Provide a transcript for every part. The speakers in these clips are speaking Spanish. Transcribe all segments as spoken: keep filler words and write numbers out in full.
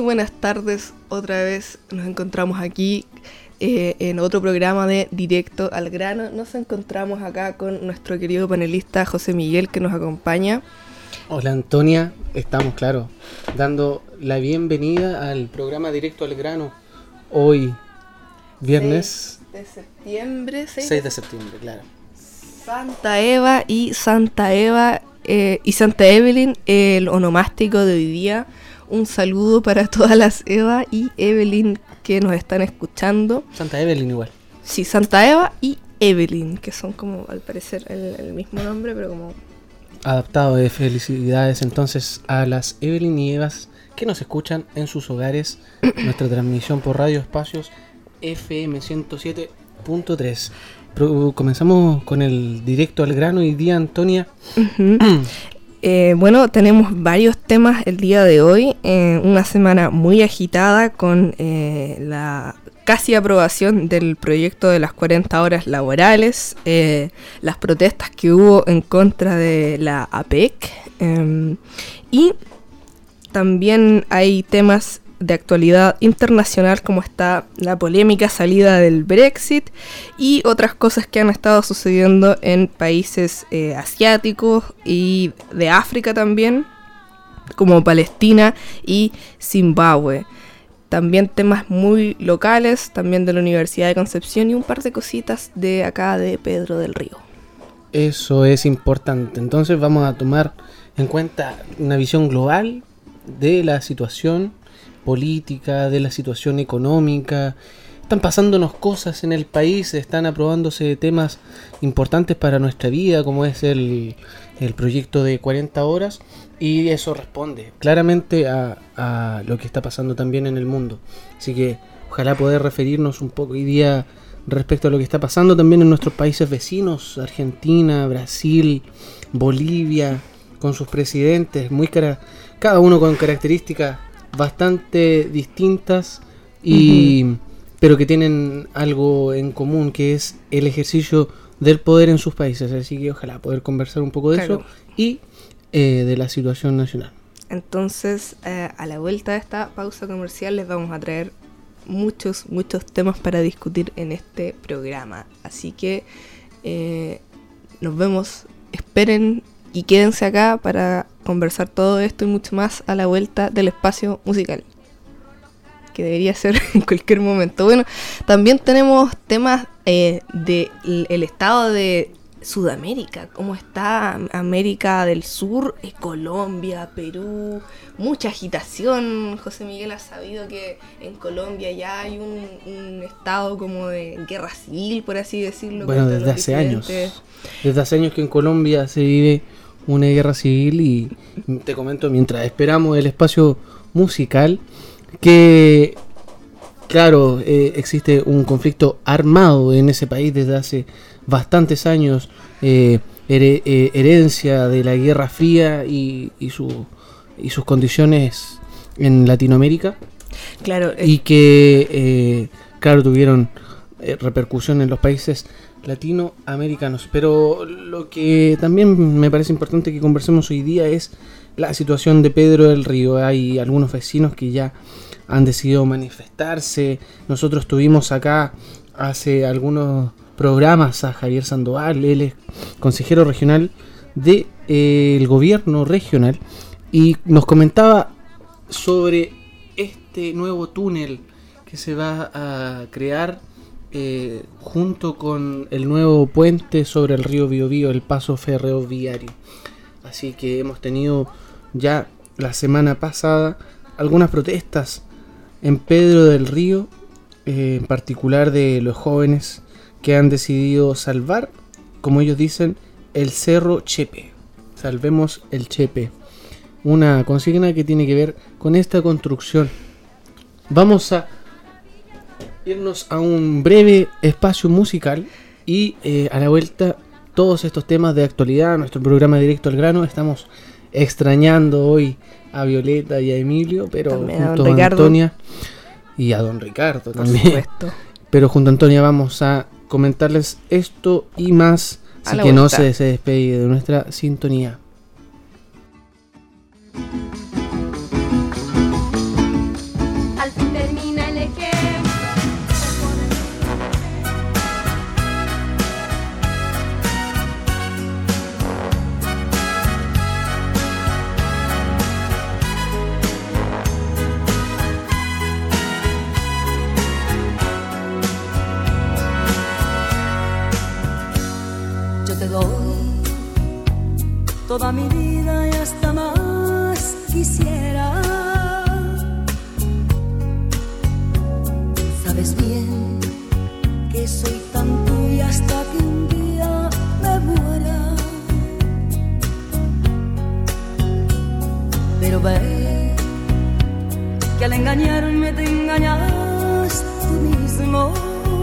buenas tardes, otra vez nos encontramos aquí eh, en otro programa de Directo al Grano. Nos encontramos acá con nuestro querido panelista José Miguel, que nos acompaña. Hola Antonia, estamos, claro, dando la bienvenida al programa Directo al Grano. Hoy, viernes seis de septiembre. seis de septiembre, claro. Santa Eva y Santa Eva eh, y Santa Evelyn, el onomástico de hoy día. Un saludo para todas las Eva y Evelyn que nos están escuchando. Santa Evelyn igual. Sí, Santa Eva y Evelyn, que son como al parecer el, el mismo nombre, pero como... Adaptado. De felicidades entonces a las Evelyn y Evas que nos escuchan en sus hogares. Nuestra transmisión por Radio Espacios F M ciento siete punto tres. Pro- comenzamos con el Directo al Grano hoy día, Antonia. Uh-huh. Eh, bueno, tenemos varios temas el día de hoy, eh, una semana muy agitada con eh, la casi aprobación del proyecto de las cuarenta horas laborales, eh, las protestas que hubo en contra de la A P E C, eh, y también hay temas de actualidad internacional como está la polémica salida del Brexit y otras cosas que han estado sucediendo en países eh, asiáticos y de África también, como Palestina y Zimbabue. También temas muy locales, también de la Universidad de Concepción y un par de cositas de acá de Pedro del Río. Eso es importante. Entonces vamos a tomar en cuenta una visión global de la situación política, de la situación económica. Están pasándonos cosas en el país, están aprobándose temas importantes para nuestra vida, como es el, el proyecto de cuarenta horas, y eso responde claramente a, a lo que está pasando también en el mundo. Así que ojalá poder referirnos un poco hoy día respecto a lo que está pasando también en nuestros países vecinos, Argentina, Brasil, Bolivia, con sus presidentes, muy cara, cada uno con características bastante distintas y uh-huh. pero que tienen algo en común, que es el ejercicio del poder en sus países. Así que ojalá poder conversar un poco de claro. eso y eh, de la situación nacional. Entonces eh, a la vuelta de esta pausa comercial les vamos a traer muchos muchos temas para discutir en este programa, así que eh, nos vemos, esperen y quédense acá para conversar todo esto y mucho más a la vuelta del espacio musical, que debería ser en cualquier momento. Bueno, también tenemos temas eh, del estado de Sudamérica, cómo está América del Sur, eh, Colombia, Perú, mucha agitación. José Miguel ha sabido que en Colombia ya hay un, un estado como de guerra civil, por así decirlo. Bueno, desde hace años. Desde hace años que en Colombia se vive una guerra civil y te comento, mientras esperamos el espacio musical, que claro, eh, existe un conflicto armado en ese país desde hace bastantes años, eh, her- eh, herencia de la Guerra Fría y, y, su, y sus condiciones en Latinoamérica. Claro, eh. Y que, eh, claro, tuvieron eh, repercusión en los países latinoamericanos. Pero lo que también me parece importante que conversemos hoy día es la situación de Pedro del Río. Hay algunos vecinos que ya han decidido manifestarse. Nosotros tuvimos acá hace algunos programas a Javier Sandoval, él es consejero regional del de, eh, gobierno regional, y nos comentaba sobre este nuevo túnel que se va a crear eh, junto con el nuevo puente sobre el río Biobío, el paso ferroviario. Así que hemos tenido ya la semana pasada algunas protestas en Pedro del Río, eh, en particular de los jóvenes que han decidido salvar, como ellos dicen, el Cerro Chepe. Salvemos el Chepe. Una consigna que tiene que ver con esta construcción. Vamos a irnos a un breve espacio musical y eh, a la vuelta todos estos temas de actualidad, nuestro programa Directo al Grano. Estamos extrañando hoy a Violeta y a Emilio, pero también junto a, a Antonia y a Don Ricardo también. Por supuesto. Pero junto a Antonia vamos a comentarles esto y más, así que vuelta. no se, se despegue de nuestra sintonía. toda mi vida y hasta más quisiera. Sabes bien que soy tan tuya hasta que un día me muera. Pero ve que al engañarme te engañas tú mismo.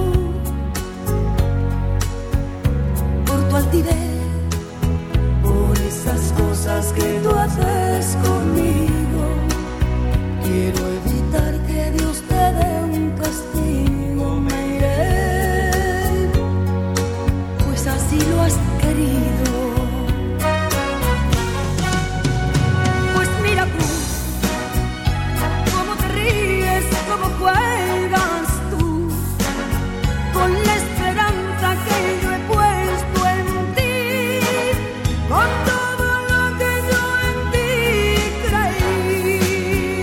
Por tu altivez, por esas cosas que tú haces conmigo, quiero evitar que Dios te dé un castigo. Me iré, pues así lo has querido. Pues mira tú, cómo te ríes, cómo juegas tú, con la esperanza que yo he puesto en ti, con todo lo que yo en ti creí.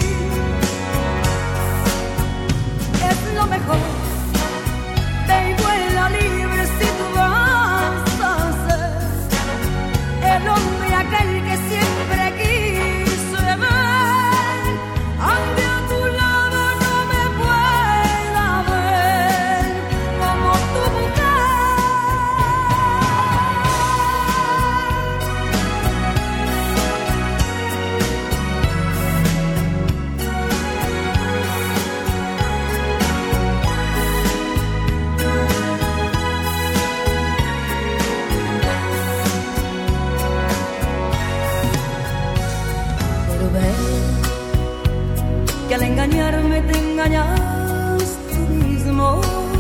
Es lo mejor, ve y vuela libre si tú vas a ser el hombre aquel que siempre quise ver, aunque a tu lado no me pueda ver como tu mujer. Pero ve que al engañarme te engañas tú mismo.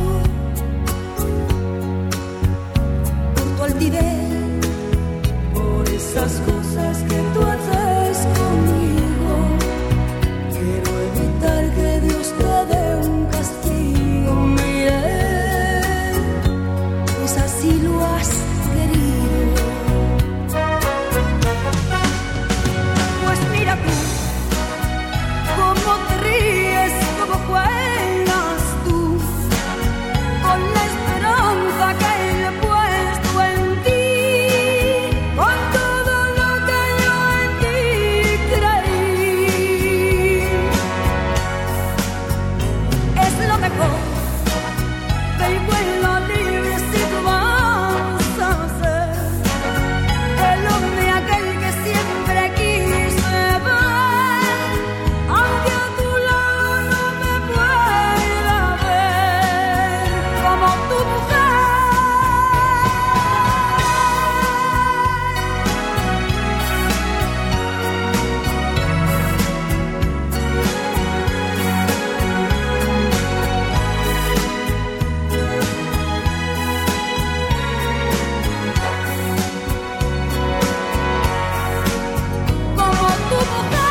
Por tu altivez, por esas cosas que tú haces conmigo, quiero evitar que Dios te dé un castigo. Me iré, pues así lo has querido. Pues mira tú, cómo te ríes, cómo juegas tú, con la esperanza que yo he puesto en ti, con todo lo que yo en ti creí. Es lo mejor, ve y vuela libre si tú vas a ser el hombre aquel que siempre quise ver, aunque a tu lado no me pueda ver como tu mujer. Como tu mujer.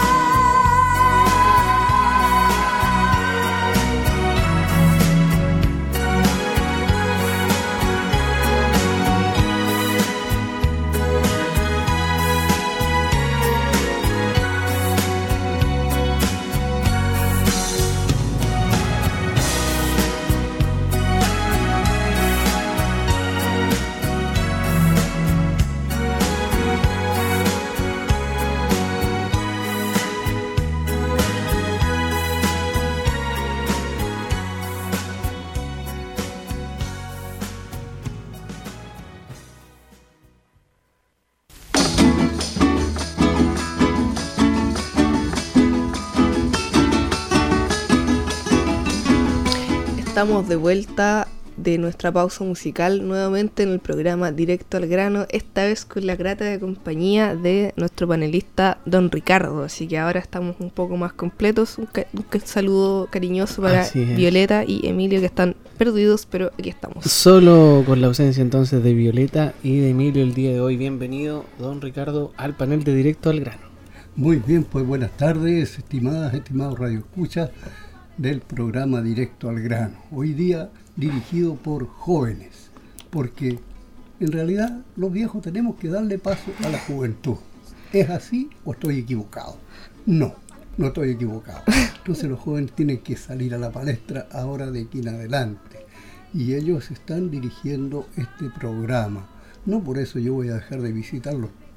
Estamos de vuelta de nuestra pausa musical nuevamente en el programa Directo al Grano, esta vez con la grata compañía de nuestro panelista Don Ricardo, así que ahora estamos un poco más completos. Un, ca- un ca- saludo cariñoso para Violeta y Emilio, que están perdidos, pero aquí estamos. Solo con la ausencia entonces de Violeta y de Emilio el día de hoy. Bienvenido, Don Ricardo, al panel de Directo al Grano. Muy bien, pues buenas tardes, estimadas, estimados radioescuchas del programa Directo al Grano. Hoy día dirigido por jóvenes, porque en realidad los viejos tenemos que darle paso a la juventud. ¿Es así o estoy equivocado? No, no estoy equivocado. Entonces los jóvenes tienen que salir a la palestra ahora de aquí en adelante. Y ellos están dirigiendo este programa. No por eso yo voy a dejar de visitarlos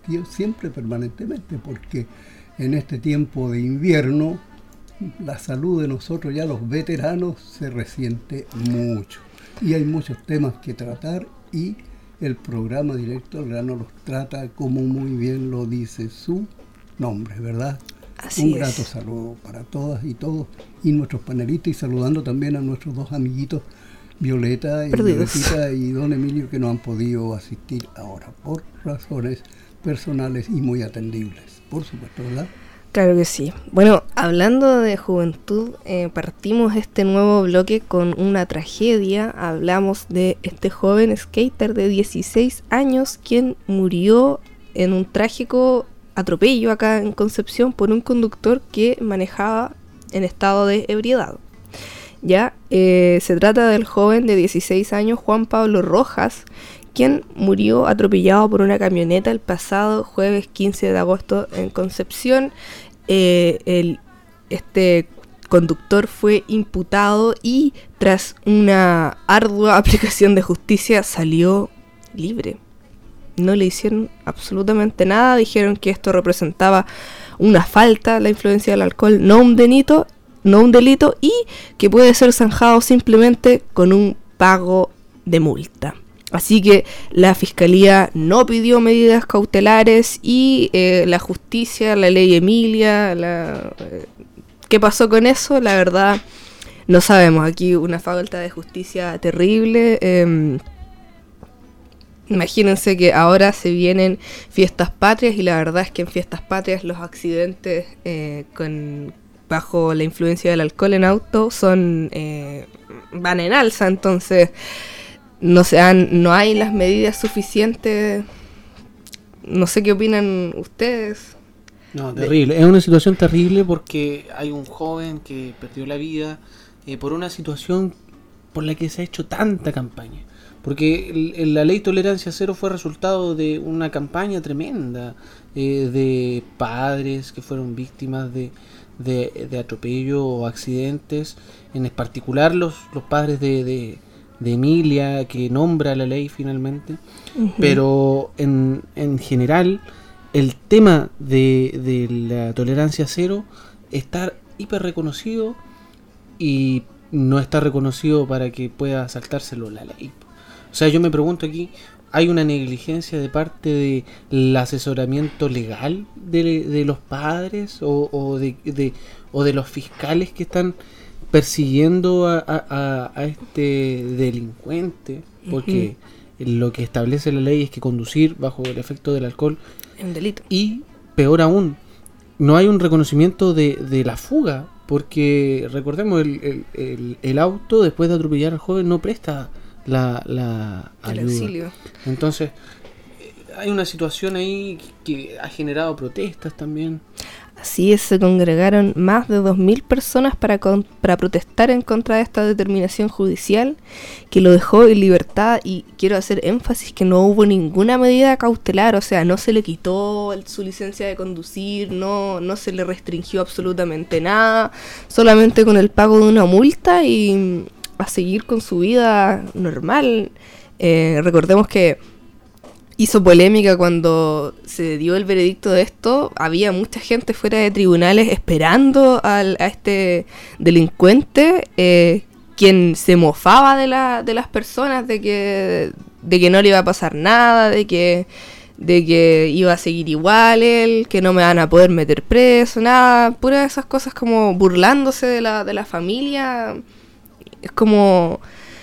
siempre permanentemente, porque en este tiempo de invierno la salud de nosotros ya los veteranos se resiente mucho y hay muchos temas que tratar y el programa Directo al Grano los trata como muy bien lo dice su nombre, ¿verdad? Así Un es. grato saludo para todas y todos y nuestros panelistas y saludando también a nuestros dos amiguitos Violeta y Perdidos. Violetita y don Emilio que no han podido asistir ahora por razones personales y muy atendibles, por supuesto, ¿verdad? Claro que sí. Bueno, hablando de juventud, eh, partimos este nuevo bloque con una tragedia. Hablamos de este joven skater de dieciséis años quien murió en un trágico atropello acá en Concepción por un conductor que manejaba en estado de ebriedad. Ya, eh, se trata del joven de dieciséis años Juan Pablo Rojas, quien murió atropellado por una camioneta el pasado jueves quince de agosto en Concepción. Eh, el, este conductor fue imputado y tras una ardua aplicación de justicia salió libre. No le hicieron absolutamente nada, dijeron que esto representaba una falta, la influencia del alcohol, no un delito, no un delito y que puede ser zanjado simplemente con un pago de multa. Así que la Fiscalía no pidió medidas cautelares y eh, la justicia, la ley Emilia, la, eh, ¿qué pasó con eso? La verdad no sabemos. Aquí una falta de justicia terrible. Eh, imagínense que ahora se vienen fiestas patrias y la verdad es que en fiestas patrias los accidentes eh, con bajo la influencia del alcohol en auto son eh, van en alza, entonces no se han, no hay las medidas suficientes. No sé qué opinan ustedes. No, terrible. Es una situación terrible porque hay un joven que perdió la vida eh, por una situación por la que se ha hecho tanta campaña. Porque el, el, la ley Tolerancia Cero fue resultado de una campaña tremenda eh, de padres que fueron víctimas de, de, de atropello o accidentes. En particular los, los padres de... de de Emilia, que nombra la ley finalmente, uh-huh. Pero en, en general el tema de, de la tolerancia cero está hiper reconocido y no está reconocido para que pueda saltárselo la ley. O sea, yo me pregunto aquí, ¿hay una negligencia de parte del asesoramiento legal de, de los padres o, o, de, de, o de los fiscales que están persiguiendo a, a, a este delincuente? Porque uh-huh. Lo que establece la ley es que conducir bajo el efecto del alcohol es un delito. Y peor aún, no hay un reconocimiento de, de la fuga, porque recordemos, el, el, el, el auto después de atropellar al joven no presta la, la el ayuda. Auxilio. Entonces hay una situación ahí que ha generado protestas también. Así es, se congregaron más de dos mil personas para, con, para protestar en contra de esta determinación judicial que lo dejó en libertad, y quiero hacer énfasis que no hubo ninguna medida cautelar, o sea, no se le quitó el, su licencia de conducir, no, no se le restringió absolutamente nada, solamente con el pago de una multa y a seguir con su vida normal. Eh, recordemos que hizo polémica cuando se dio el veredicto de esto. Había mucha gente fuera de tribunales esperando al, a este delincuente, eh, quien se mofaba de, la, de las personas, de que, de que no le iba a pasar nada, de que, de que iba a seguir igual él, que no me van a poder meter preso, nada, puras esas cosas como burlándose de la, de la familia. Es como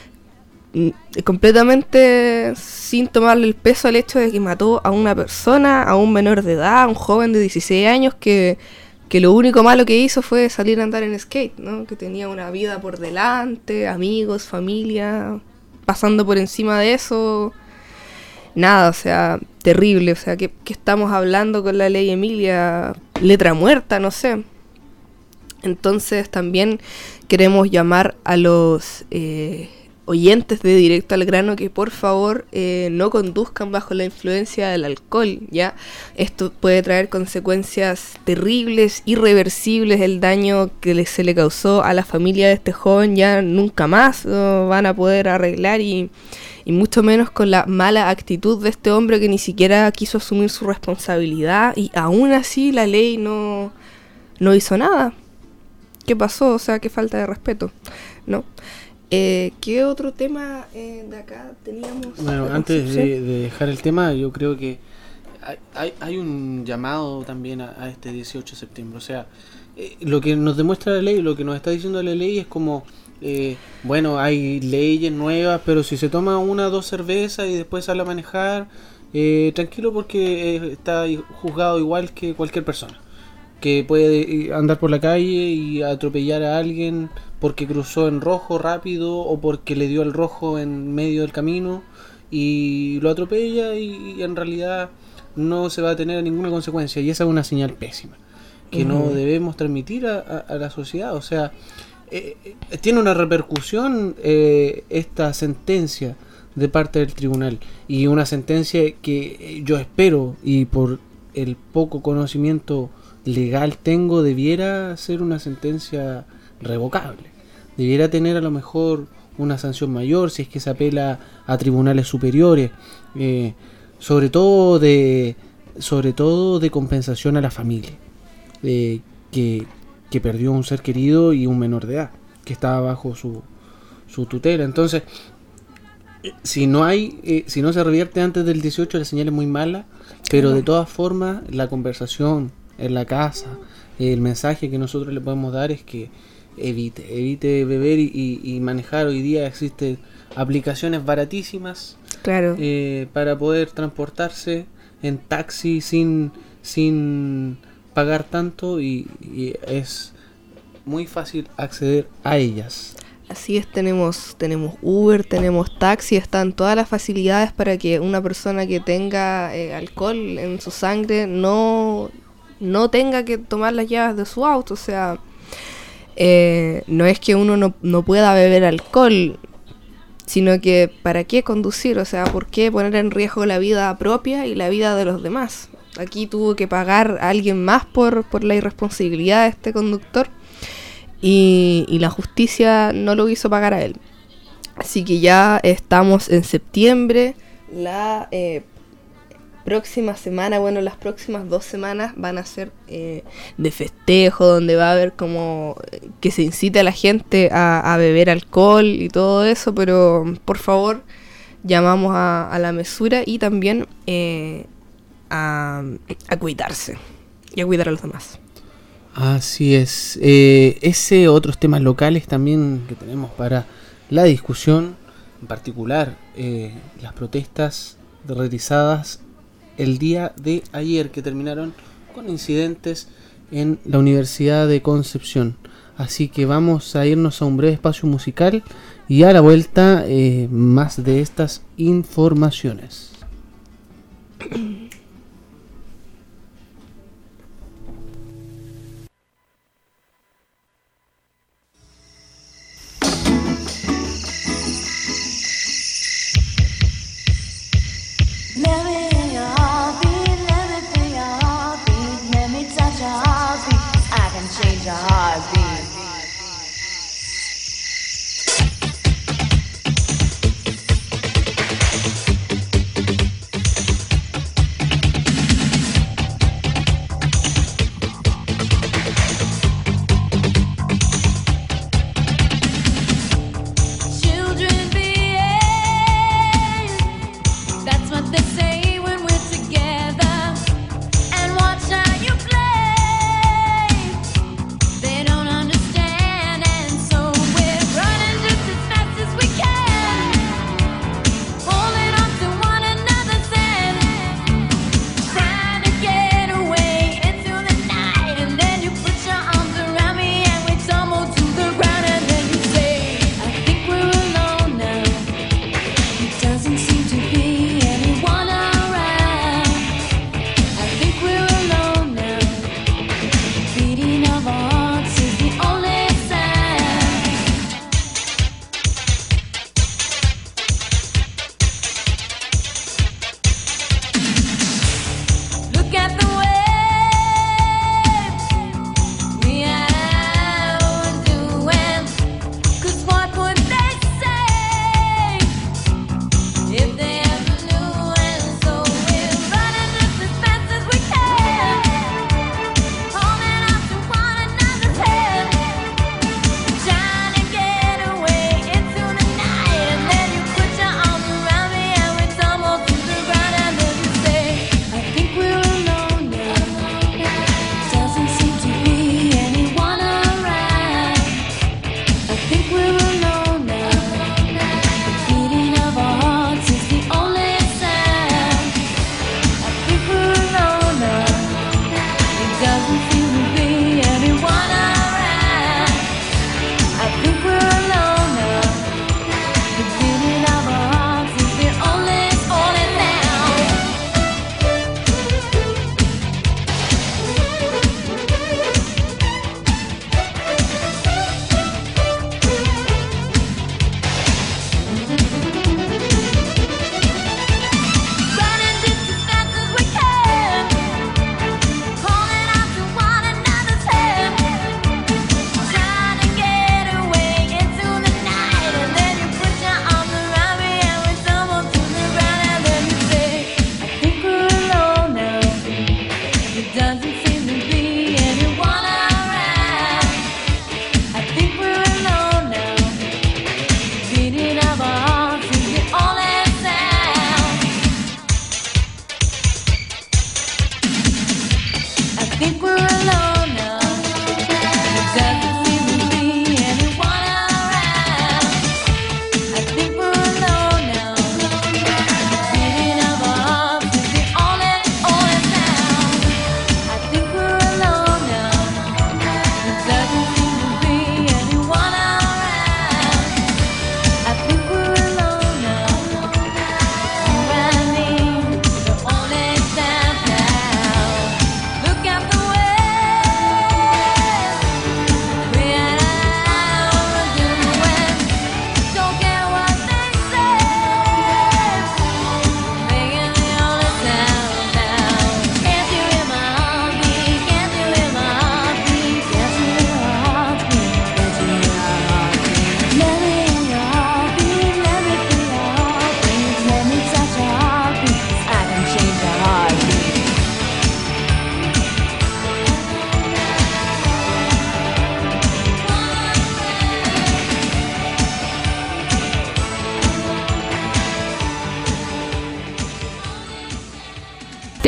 completamente sin tomarle el peso al hecho de que mató a una persona, a un menor de edad, a un joven de dieciséis años que, que lo único malo que hizo fue salir a andar en skate, ¿no? Que tenía una vida por delante, amigos, familia, pasando por encima de eso, nada, o sea, terrible, o sea, ¿qué, qué estamos hablando con la ley Emilia? Letra muerta, no sé. Entonces también queremos llamar a los... Eh, oyentes de Directo al Grano que por favor eh, no conduzcan bajo la influencia del alcohol, ¿ya? Esto puede traer consecuencias terribles, irreversibles. El daño que le, se le causó a la familia de este joven ya nunca más uh, van a poder arreglar, y, y mucho menos con la mala actitud de este hombre que ni siquiera quiso asumir su responsabilidad, y aún así la ley no, no hizo nada. ¿Qué pasó? O sea, qué falta de respeto, ¿no? Eh, ¿Qué otro tema eh, de acá teníamos? Bueno, antes de, de dejar el tema, yo creo que hay, hay, hay un llamado también a, a este dieciocho de septiembre. O sea, eh, lo que nos demuestra la ley, lo que nos está diciendo la ley es como, eh, bueno, hay leyes nuevas, pero si se toma una o dos cervezas y después sale a manejar, eh, tranquilo, porque eh, está juzgado igual que cualquier persona que puede andar por la calle y atropellar a alguien porque cruzó en rojo rápido o porque le dio el rojo en medio del camino y lo atropella, y, y en realidad no se va a tener ninguna consecuencia, y esa es una señal pésima que uh-huh. no debemos transmitir a, a, a la sociedad. O sea, eh, eh, tiene una repercusión eh, esta sentencia de parte del tribunal, y una sentencia que yo espero, y por el poco conocimiento legal tengo, debiera ser una sentencia revocable, debiera tener a lo mejor una sanción mayor si es que se apela a tribunales superiores, eh, sobre todo de sobre todo de compensación a la familia eh, que, que perdió un ser querido y un menor de edad que estaba bajo su, su tutela. Entonces, si no hay eh, si no se revierte antes del dieciocho, la señal es muy mala, pero de todas formas la conversación en la casa, el mensaje que nosotros le podemos dar es que evite, evite beber y, y, y manejar. Hoy día existen aplicaciones baratísimas, claro, eh, para poder transportarse en taxi sin, sin pagar tanto, y, y es muy fácil acceder a ellas. Así es, tenemos tenemos Uber, tenemos taxi, están todas las facilidades para que una persona que tenga eh, alcohol en su sangre no... no tenga que tomar las llaves de su auto. O sea, eh, no es que uno no, no pueda beber alcohol, sino que ¿para qué conducir? O sea, ¿por qué poner en riesgo la vida propia y la vida de los demás? Aquí tuvo que pagar a alguien más por, por la irresponsabilidad de este conductor, y, y la justicia no lo hizo pagar a él. Así que ya estamos en septiembre, la... Eh, próxima semana, bueno, las próximas dos semanas van a ser eh, de festejo, donde va a haber como que se incite a la gente a, a beber alcohol y todo eso, pero por favor llamamos a, a la mesura y también eh, a, a cuidarse y a cuidar a los demás. Así es. Eh, ese otros temas locales también que tenemos para la discusión, en particular eh, las protestas realizadas el día de ayer, que terminaron con incidentes en la Universidad de Concepción. Así que vamos a irnos a un breve espacio musical y a la vuelta eh, más de estas informaciones. Change your heartbeat.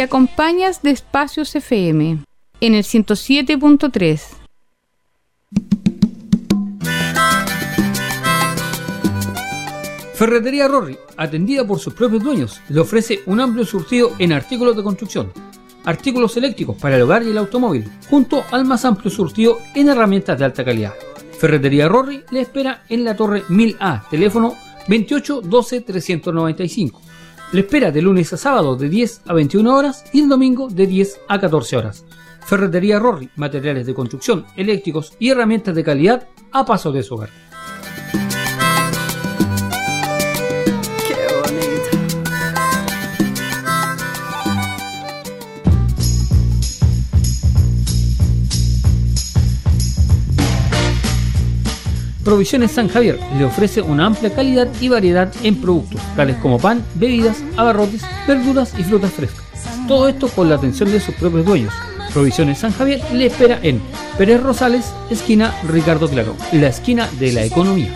Te acompañas de Espacios F M en el ciento siete punto tres. Ferretería Rorri, atendida por sus propios dueños, le ofrece un amplio surtido en artículos de construcción, artículos eléctricos para el hogar y el automóvil, junto al más amplio surtido en herramientas de alta calidad. Ferretería Rorri le espera en la Torre mil A, teléfono veintiocho doce trescientos noventa y cinco. Le espera de lunes a sábado de diez a veintiuna horas y el domingo de diez a catorce horas. Ferretería Rorri, materiales de construcción, eléctricos y herramientas de calidad a paso de su hogar. Provisiones San Javier le ofrece una amplia calidad y variedad en productos, tales como pan, bebidas, abarrotes, verduras y frutas frescas. Todo esto con la atención de sus propios dueños. Provisiones San Javier le espera en Pérez Rosales, esquina Ricardo Claro, la esquina de la economía.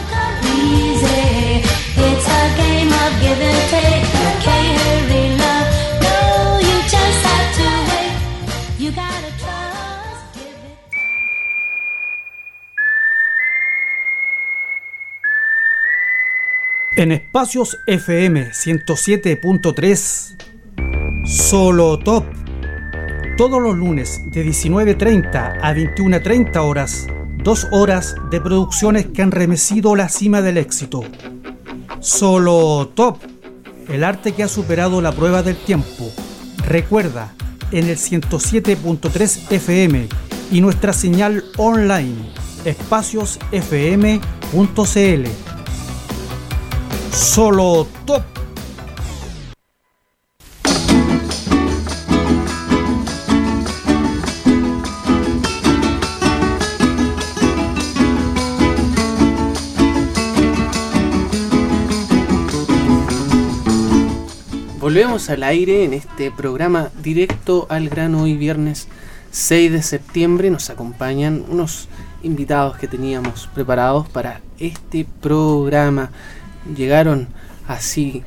En Espacios F M ciento siete punto tres, Solo Top. Todos los lunes de diecinueve treinta a veintiuna treinta horas, dos horas de producciones que han remecido la cima del éxito. Solo Top, el arte que ha superado la prueba del tiempo. Recuerda, en el ciento siete punto tres F M y nuestra señal online, espacios f m punto c l. Solo Top. Volvemos al aire en este programa directo al grano. Hoy viernes seis de septiembre nos acompañan unos invitados que teníamos preparados para este programa. Llegaron así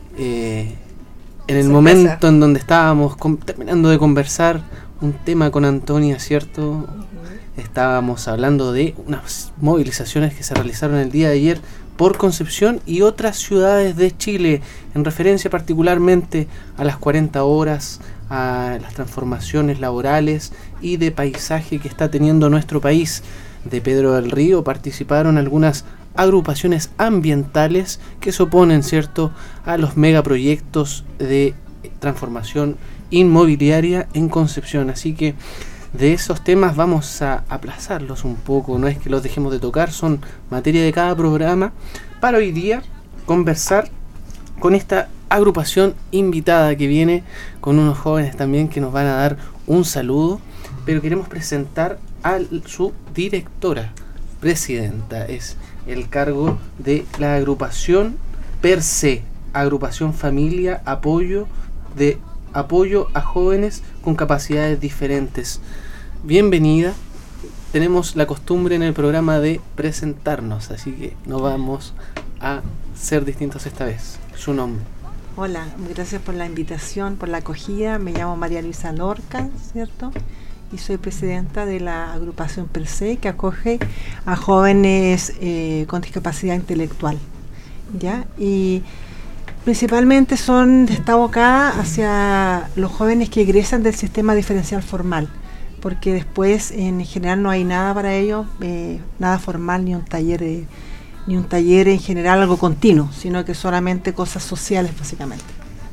eh, en el Sorpresa. momento en donde estábamos com- terminando de conversar un tema con Antonia, ¿cierto? Uh-huh. Estábamos hablando de unas movilizaciones que se realizaron el día de ayer por Concepción y otras ciudades de Chile, en referencia particularmente a las cuarenta horas, a las transformaciones laborales y de paisaje que está teniendo nuestro país. De Pedro del Río participaron algunas agrupaciones ambientales que se oponen, ¿cierto?, a los megaproyectos de transformación inmobiliaria en Concepción. Así que de esos temas vamos a aplazarlos un poco, no es que los dejemos de tocar, son materia de cada programa, para hoy día conversar con esta agrupación invitada que viene con unos jóvenes también que nos van a dar un saludo, pero queremos presentar a su directora, presidenta, es el cargo de la agrupación Per Se, agrupación familia, apoyo de apoyo a jóvenes con capacidades diferentes. Bienvenida. Tenemos la costumbre en el programa de presentarnos, así que no vamos a ser distintos esta vez. Su nombre. Hola, gracias por la invitación, por la acogida. Me llamo María Luisa Lorca, ¿cierto? Y soy presidenta de la agrupación Per Se, que acoge a jóvenes eh, con discapacidad intelectual, ¿ya? Y principalmente son, está abocada hacia los jóvenes que egresan del sistema diferencial formal, porque después en general no hay nada para ellos, eh, nada formal, ni un taller de, ni un taller en general algo continuo, sino que solamente cosas sociales básicamente.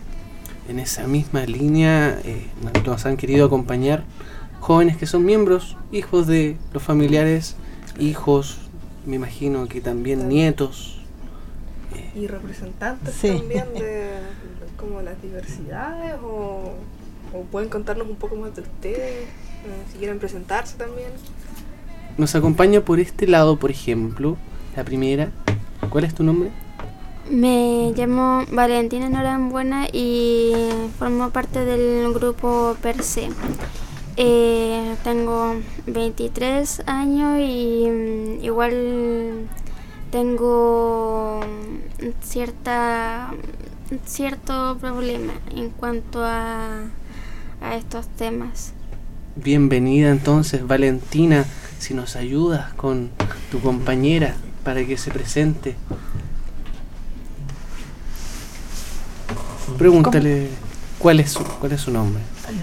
En esa misma línea eh, nos han querido acompañar jóvenes que son miembros, hijos de los familiares, hijos, me imagino que también nietos. Eh. Y representantes sí. también de como las diversidades, o, o pueden contarnos un poco más de ustedes, eh, si quieren presentarse también. Nos acompaña por este lado, por ejemplo, la primera. ¿Cuál es tu nombre? Me llamo Valentina Norambuena y formo parte del grupo Per Se. Eh, tengo veintitrés años y um, igual tengo cierta cierto problema en cuanto a, a estos temas. Bienvenida entonces, Valentina, si nos ayudas con tu compañera para que se presente. Pregúntale cuál es su, cuál es su nombre.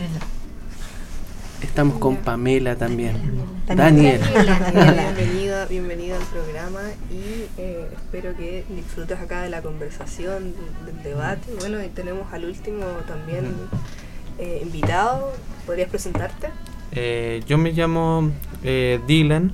Estamos con Pamela también. Daniel. Bienvenida, bienvenida al programa y eh, espero que disfrutes acá de la conversación, del debate. Bueno, y tenemos al último también eh, invitado. ¿Podrías presentarte? Eh, yo me llamo eh, Dylan,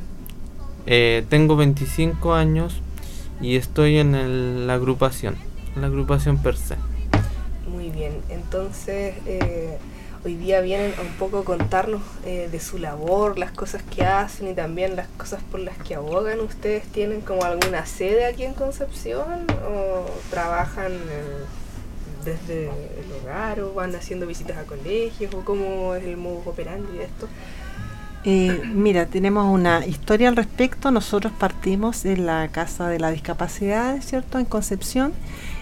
eh, tengo veinticinco años y estoy en el, la agrupación, la agrupación per se. Muy bien, entonces eh, hoy día vienen a un poco contarnos eh, de su labor, las cosas que hacen y también las cosas por las que abogan. ¿Ustedes tienen como alguna sede aquí en Concepción o trabajan eh, desde el hogar o van haciendo visitas a colegios o cómo es el modus operandi de esto? Eh, mira, tenemos una historia al respecto. Nosotros partimos en la Casa de la Discapacidad, ¿cierto?, en Concepción,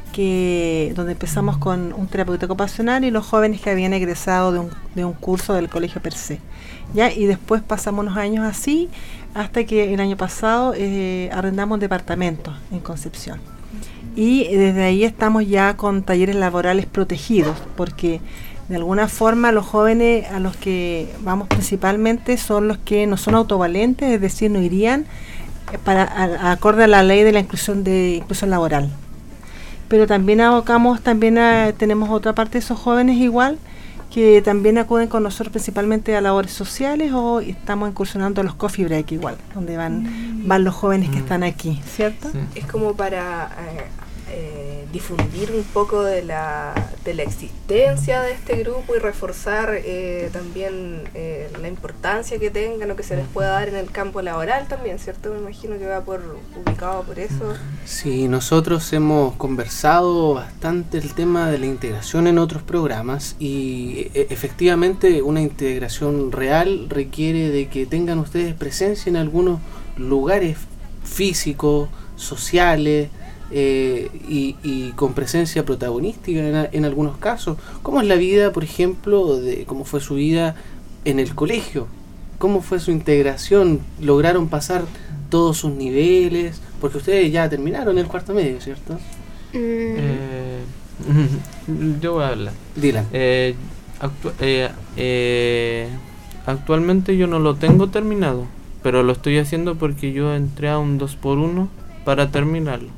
que donde empezamos con un terapeuta ocupacional y los jóvenes que habían egresado de un, de un curso del colegio per se, ¿ya? Y después pasamos unos años así hasta que el año pasado eh, arrendamos departamentos en Concepción y desde ahí estamos ya con talleres laborales protegidos, porque de alguna forma los jóvenes a los que vamos principalmente son los que no son autovalentes, es decir, no irían para a, acorde a la ley de la inclusión de inclusión laboral. Pero también abocamos, también a, tenemos otra parte de esos jóvenes igual, que también acuden con nosotros principalmente a labores sociales o estamos incursionando a los coffee break igual, donde van mm. van los jóvenes mm. que están aquí, ¿cierto? Sí. Es como para eh, eh, difundir un poco de la, de la existencia de este grupo y reforzar eh, también eh, la importancia que tengan o que se les pueda dar en el campo laboral también, ¿cierto? Me imagino que va por ubicado por eso. Sí, nosotros hemos conversado bastante el tema de la integración en otros programas y e- efectivamente una integración real requiere de que tengan ustedes presencia en algunos lugares físicos, sociales, Eh, y, y con presencia protagonística en, en algunos casos. ¿Cómo es la vida, por ejemplo, de cómo fue su vida en el colegio? ¿Cómo fue su integración? ¿Lograron pasar todos sus niveles? Porque ustedes ya terminaron el cuarto medio, ¿cierto? Mm. Eh, yo voy a hablar. Dylan. Eh, actu- eh, eh, actualmente yo no lo tengo terminado, pero lo estoy haciendo porque yo entré a un dos por uno para terminarlo.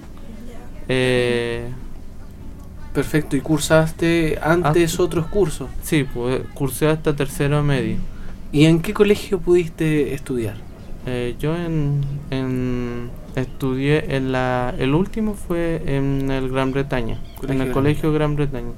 Eh, Perfecto, ¿y cursaste antes hasta, otros cursos? Sí, pues cursé hasta tercero medio. ¿Y en qué colegio pudiste estudiar? Eh, yo en, en estudié en la, el último fue en el Gran Bretaña, colegio en el Gran colegio Gran Bretaña,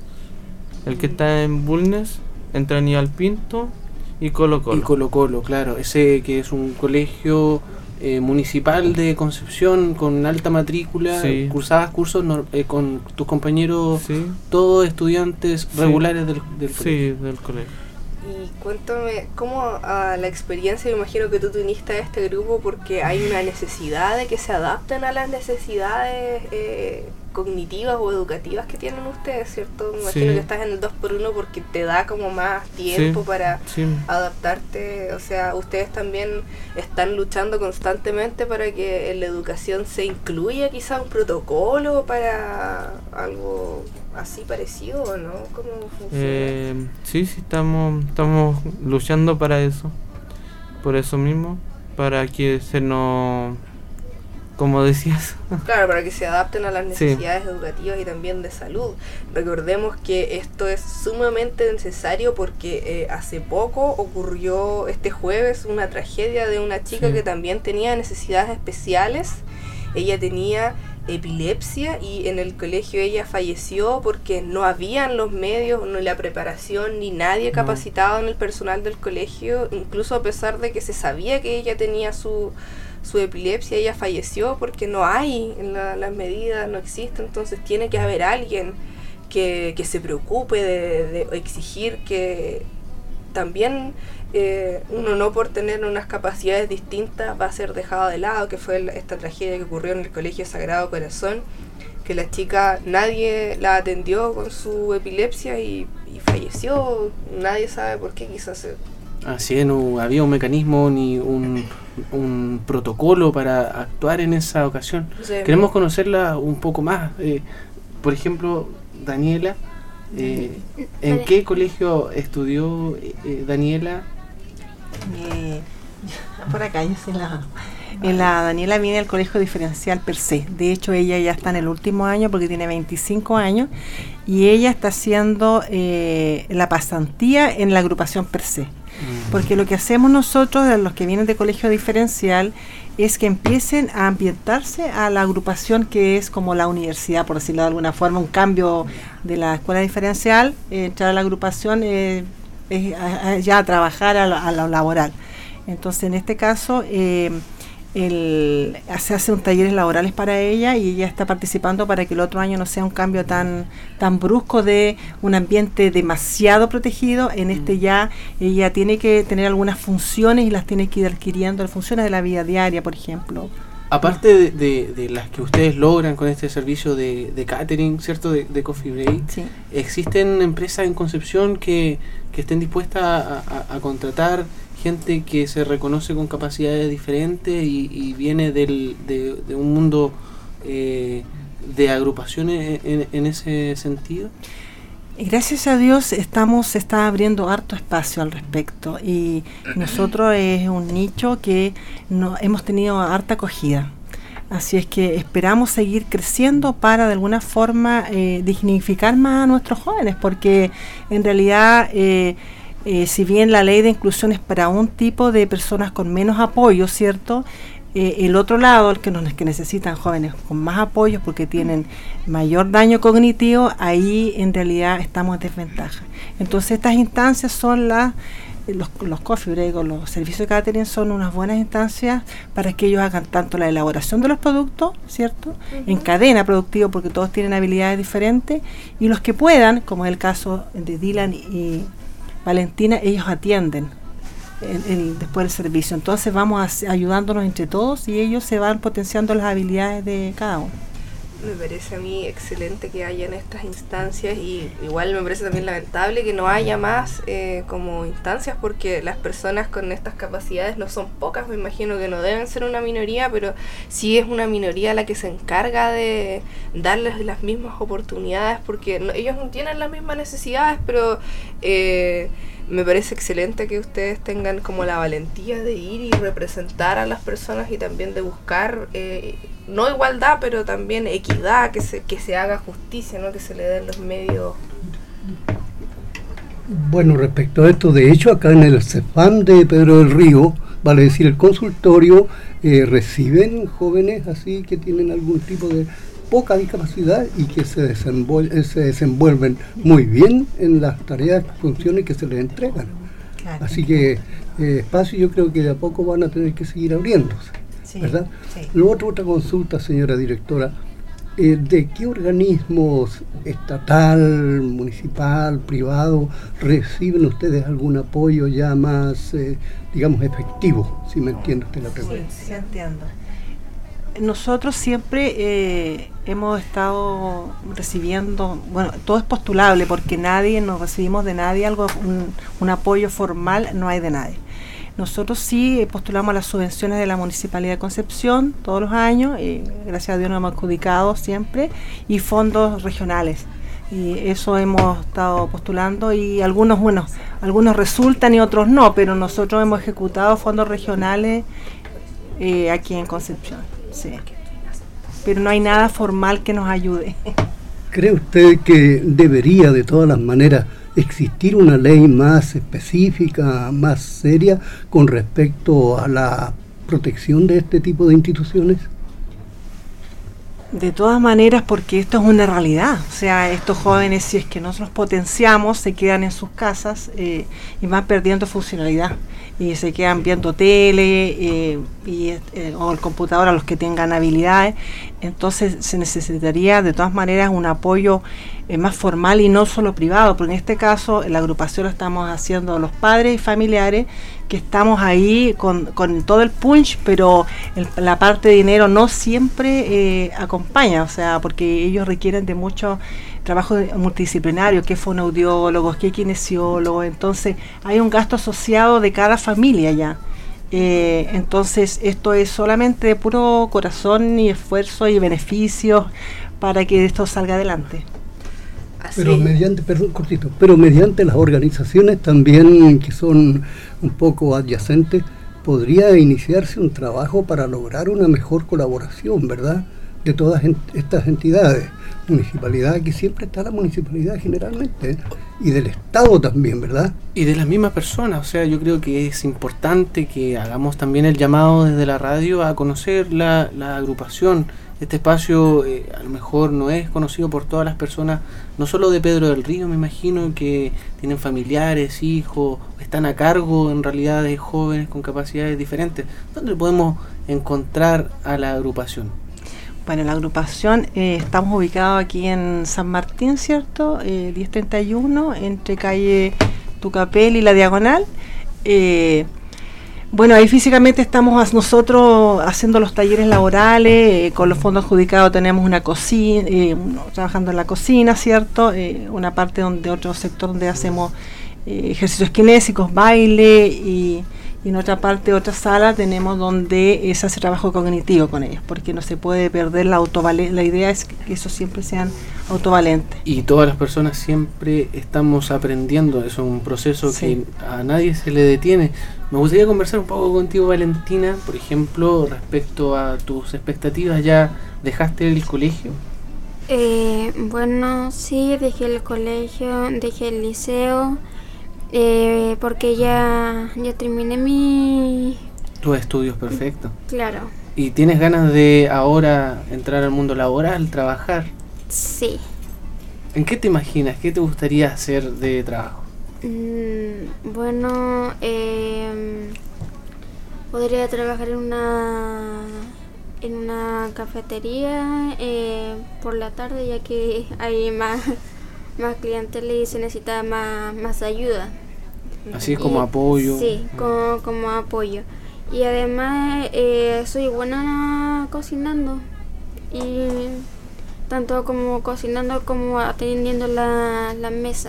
el que está en Bulnes, entre Aníbal Pinto y Colo Colo. Y Colo Colo, claro, ese que es un colegio Eh, municipal de Concepción con alta matrícula, sí. Cursabas cursos no, eh, con tus compañeros, sí. Todos estudiantes sí. regulares del, del sí, colegio. del colegio. Y cuéntame, ¿cómo a la experiencia, me imagino que tú te uniste a este grupo porque hay una necesidad de que se adapten a las necesidades eh, cognitivas o educativas que tienen ustedes, ¿cierto? Me imagino sí. que estás en el dos por uno porque te da como más tiempo sí. para sí. adaptarte, o sea, ustedes también están luchando constantemente para que en la educación se incluya quizá un protocolo para algo así parecido, ¿o no? ¿Cómo funciona? Eh, sí, sí, estamos, estamos luchando para eso, por eso mismo, para que se nos... como decías. Claro, para que se adapten a las necesidades sí. educativas y también de salud. Recordemos que esto es sumamente necesario porque eh, hace poco ocurrió este jueves una tragedia de una chica sí. que también tenía necesidades especiales. Ella tenía epilepsia y en el colegio ella falleció porque no habían los medios, ni la preparación, ni nadie capacitado no. en el personal del colegio, incluso a pesar de que se sabía que ella tenía su su epilepsia, ella falleció porque no hay, la, las medidas no existen, entonces tiene que haber alguien que, que se preocupe de, de exigir que también eh, uno no por tener unas capacidades distintas va a ser dejado de lado, que fue el, esta tragedia que ocurrió en el Colegio Sagrado Corazón, que la chica, nadie la atendió con su epilepsia y, y falleció, nadie sabe por qué, quizás se... Así es, no había un mecanismo ni un, un protocolo para actuar en esa ocasión. Sí, queremos conocerla un poco más. Eh, por ejemplo, Daniela, eh, ¿en qué colegio estudió eh, Daniela? Eh, por acá, yo sé la... La Daniela viene del colegio diferencial per se. De hecho, ella ya está en el último año porque tiene veinticinco años y ella está haciendo eh, la pasantía en la agrupación per se. Porque lo que hacemos nosotros, los que vienen de colegio diferencial, es que empiecen a ambientarse a la agrupación que es como la universidad, por decirlo de alguna forma, un cambio de la escuela diferencial, eh, entrar a la agrupación eh, es a, a, ya a trabajar a lo, a lo laboral. Entonces, en este caso, eh, el, se hacen talleres laborales para ella y ella está participando para que el otro año no sea un cambio tan tan brusco de un ambiente demasiado protegido. En este ya ella tiene que tener algunas funciones y las tiene que ir adquiriendo, funciones de la vida diaria, por ejemplo. Aparte de, de, de las que ustedes logran con este servicio de, de catering, ¿cierto? De, de Coffee Break, sí. ¿Existen empresas en Concepción que, que estén dispuestas a, a, a contratar gente que se reconoce con capacidades diferentes y, y viene del, de, de un mundo eh, de agrupaciones en, en ese sentido? Gracias a Dios estamos se está abriendo harto espacio al respecto y nosotros es un nicho que no, hemos tenido harta acogida. Así es que esperamos seguir creciendo para de alguna forma eh, dignificar más a nuestros jóvenes, porque en realidad eh, eh, si bien la ley de inclusión es para un tipo de personas con menos apoyo, ¿cierto? Eh, el otro lado, el que, nos, que necesitan jóvenes con más apoyo porque tienen mayor daño cognitivo, ahí en realidad estamos en desventaja. Entonces estas instancias son las, los, los coffee break o los servicios de catering son unas buenas instancias para que ellos hagan tanto la elaboración de los productos, ¿cierto? Uh-huh. En cadena productiva, porque todos tienen habilidades diferentes, y los que puedan, como es el caso de Dylan y Valentina, ellos atienden El, el, después del servicio. Entonces vamos a, ayudándonos entre todos y ellos se van potenciando las habilidades de cada uno. Me parece a mí excelente que haya en estas instancias y igual me parece también lamentable que no haya más eh, como instancias, porque las personas con estas capacidades no son pocas, me imagino que no deben ser una minoría, pero sí es una minoría la que se encarga de darles las mismas oportunidades, porque no, ellos no tienen las mismas necesidades, pero eh, me parece excelente que ustedes tengan como la valentía de ir y representar a las personas y también de buscar eh, no igualdad, pero también equidad, que se que se haga justicia, ¿no? Que se le den los medios. Bueno, respecto a esto, de hecho acá en el CEFAM de Pedro del Río, vale decir el consultorio, eh, reciben jóvenes así que tienen algún tipo de poca discapacidad y que se, desenvol- se desenvuelven muy bien en las tareas, funciones que se les entregan. Claro. Así que eh, espacio yo creo que de a poco van a tener que seguir abriéndose, sí, ¿verdad? Sí. Luego otra, otra consulta, señora directora, eh, ¿de qué organismos estatal, municipal, privado reciben ustedes algún apoyo ya más, eh, digamos, efectivo? Si me entiende usted la pregunta. Sí, sí entiendo. Nosotros siempre eh, hemos estado recibiendo, bueno, todo es postulable porque nadie, no recibimos de nadie algo, un, un apoyo formal, no hay de nadie. Nosotros sí postulamos a las subvenciones de la Municipalidad de Concepción todos los años, y gracias a Dios nos hemos adjudicado siempre, y fondos regionales. Y eso hemos estado postulando y algunos, bueno, algunos resultan y otros no, pero nosotros hemos ejecutado fondos regionales eh, aquí en Concepción. Sí. Pero no hay nada formal que nos ayude. ¿Cree usted que debería de todas las maneras existir una ley más específica, más seria con respecto a la protección de este tipo de instituciones? De todas maneras, porque esto es una realidad. O sea, estos jóvenes, si es que nosotros potenciamos, se quedan en sus casas eh, y van perdiendo funcionalidad. Y se quedan viendo tele eh, y, eh, o el computador a los que tengan habilidades. Entonces se necesitaría de todas maneras un apoyo eh, más formal y no solo privado, porque en este caso en la agrupación lo estamos haciendo los padres y familiares, que estamos ahí con, con todo el punch, pero el, la parte de dinero no siempre eh, acompaña, o sea, porque ellos requieren de mucho trabajo multidisciplinario, que fonoaudiólogos, que kinesiólogos, entonces hay un gasto asociado de cada familia ya. Eh, entonces esto es solamente de puro corazón y esfuerzo y beneficios para que esto salga adelante. Así. Pero mediante, perdón, cortito, pero mediante las organizaciones también que son un poco adyacentes, podría iniciarse un trabajo para lograr una mejor colaboración, ¿verdad?, de todas ent- estas entidades. Municipalidad, que siempre está la municipalidad generalmente, ¿eh? Y del Estado también, ¿verdad? Y de las mismas personas, o sea, yo creo que es importante que hagamos también el llamado desde la radio a conocer la, la agrupación. Este espacio eh, a lo mejor no es conocido por todas las personas, no solo de Pedro del Río, me imagino que tienen familiares, hijos, están a cargo en realidad de jóvenes con capacidades diferentes. ¿Dónde podemos encontrar a la agrupación? Bueno, la agrupación, eh, estamos ubicados aquí en San Martín, ¿cierto? Eh, diez treinta y uno, entre calle Tucapel y La Diagonal. Eh, bueno, ahí físicamente estamos nosotros haciendo los talleres laborales, eh, con los fondos adjudicados tenemos una cocina, eh, trabajando en la cocina, ¿cierto? Eh, una parte donde otro sector donde hacemos eh, ejercicios kinésicos, baile, y... y en otra parte, otra sala, tenemos donde se hace trabajo cognitivo con ellos, porque no se puede perder la autovalencia. La idea es que eso siempre sean autovalentes. Y todas las personas siempre estamos aprendiendo, eso es un proceso sí. que a nadie se le detiene. Me gustaría conversar un poco contigo, Valentina, por ejemplo, respecto a tus expectativas. ¿Ya dejaste el colegio? Eh, bueno, sí, dejé el colegio, dejé el liceo. Eh, porque ya, ya terminé mi... Tus estudios, perfecto. Claro. ¿Y tienes ganas de ahora entrar al mundo laboral, trabajar? Sí. ¿En qué te imaginas? ¿Qué te gustaría hacer de trabajo? Mm, bueno, eh, podría trabajar en una en una cafetería eh, por la tarde, ya que hay más, más clientela y se necesita más, más ayuda. Así es como y, apoyo. Sí, como, como apoyo. Y además eh, soy buena cocinando. Y tanto como cocinando como atendiendo la, la mesa.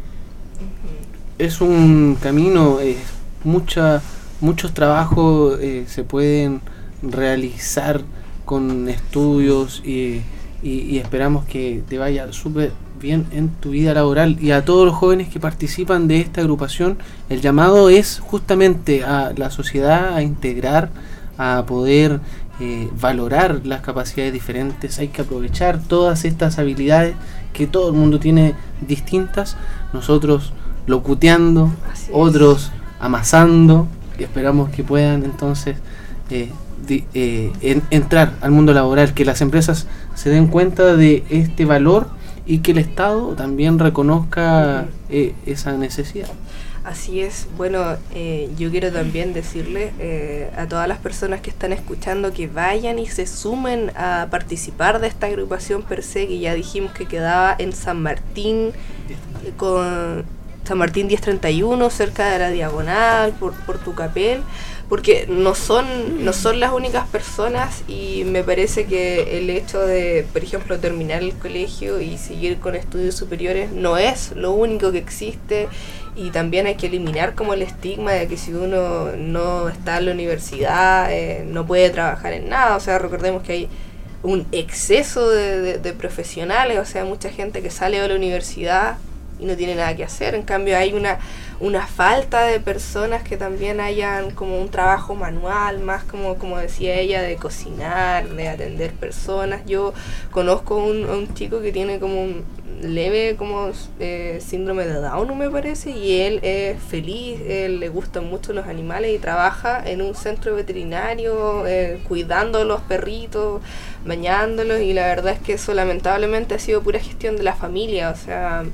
Es un camino, eh, mucha, muchos trabajos eh, se pueden realizar con estudios y, y, y esperamos que te vaya súper bien en tu vida laboral. Y a todos los jóvenes que participan de esta agrupación, el llamado es justamente a la sociedad a integrar, a poder eh, valorar las capacidades diferentes. Hay que aprovechar todas estas habilidades que todo el mundo tiene distintas, nosotros locuteando, otros amasando, y esperamos que puedan entonces eh, de, eh, en, entrar al mundo laboral, que las empresas se den cuenta de este valor y que el Estado también reconozca eh, esa necesidad. Así es. Bueno, eh, yo quiero también decirle eh, a todas las personas que están escuchando que vayan y se sumen a participar de esta agrupación per se, que ya dijimos que quedaba en San Martín, eh, con San Martín diez treinta y uno, cerca de la Diagonal, por, por Tucapel, porque no son, no son las únicas personas, y me parece que el hecho de, por ejemplo, terminar el colegio y seguir con estudios superiores no es lo único que existe, y también hay que eliminar como el estigma de que si uno no está en la universidad eh, no puede trabajar en nada. O sea, recordemos que hay un exceso de, de, de profesionales, o sea, mucha gente que sale de la universidad y no tiene nada que hacer. En cambio hay una, una falta de personas que también hayan como un trabajo manual, más como, como decía ella, de cocinar, de atender personas. Yo conozco un, un chico que tiene como un leve como eh, síndrome de Down, me parece, y él es feliz, él le gustan mucho los animales y trabaja en un centro veterinario eh, cuidando a los perritos, bañándolos, y la verdad es que eso lamentablemente ha sido pura gestión de la familia. O sea,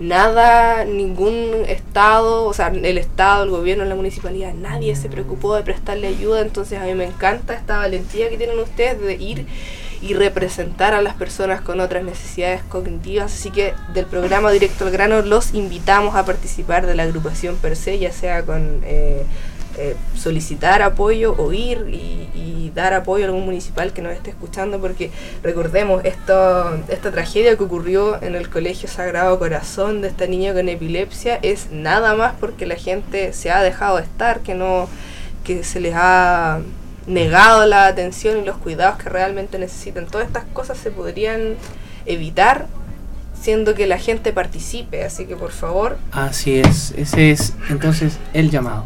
nada, ningún estado, o sea, el estado, el gobierno, la municipalidad, nadie se preocupó de prestarle ayuda. Entonces a mí me encanta esta valentía que tienen ustedes de ir y representar a las personas con otras necesidades cognitivas. Así que del programa Directo al Grano los invitamos a participar de la agrupación per se, ya sea con eh, eh, solicitar apoyo o ir y, y dar apoyo a algún municipal que nos esté escuchando, porque recordemos esto, esta tragedia que ocurrió en el Colegio Sagrado Corazón de esta niña con epilepsia es nada más porque la gente se ha dejado estar, que no, que se les ha negado la atención y los cuidados que realmente necesitan. Todas estas cosas se podrían evitar siendo que la gente participe, así que por favor. Así es, ese es entonces el llamado.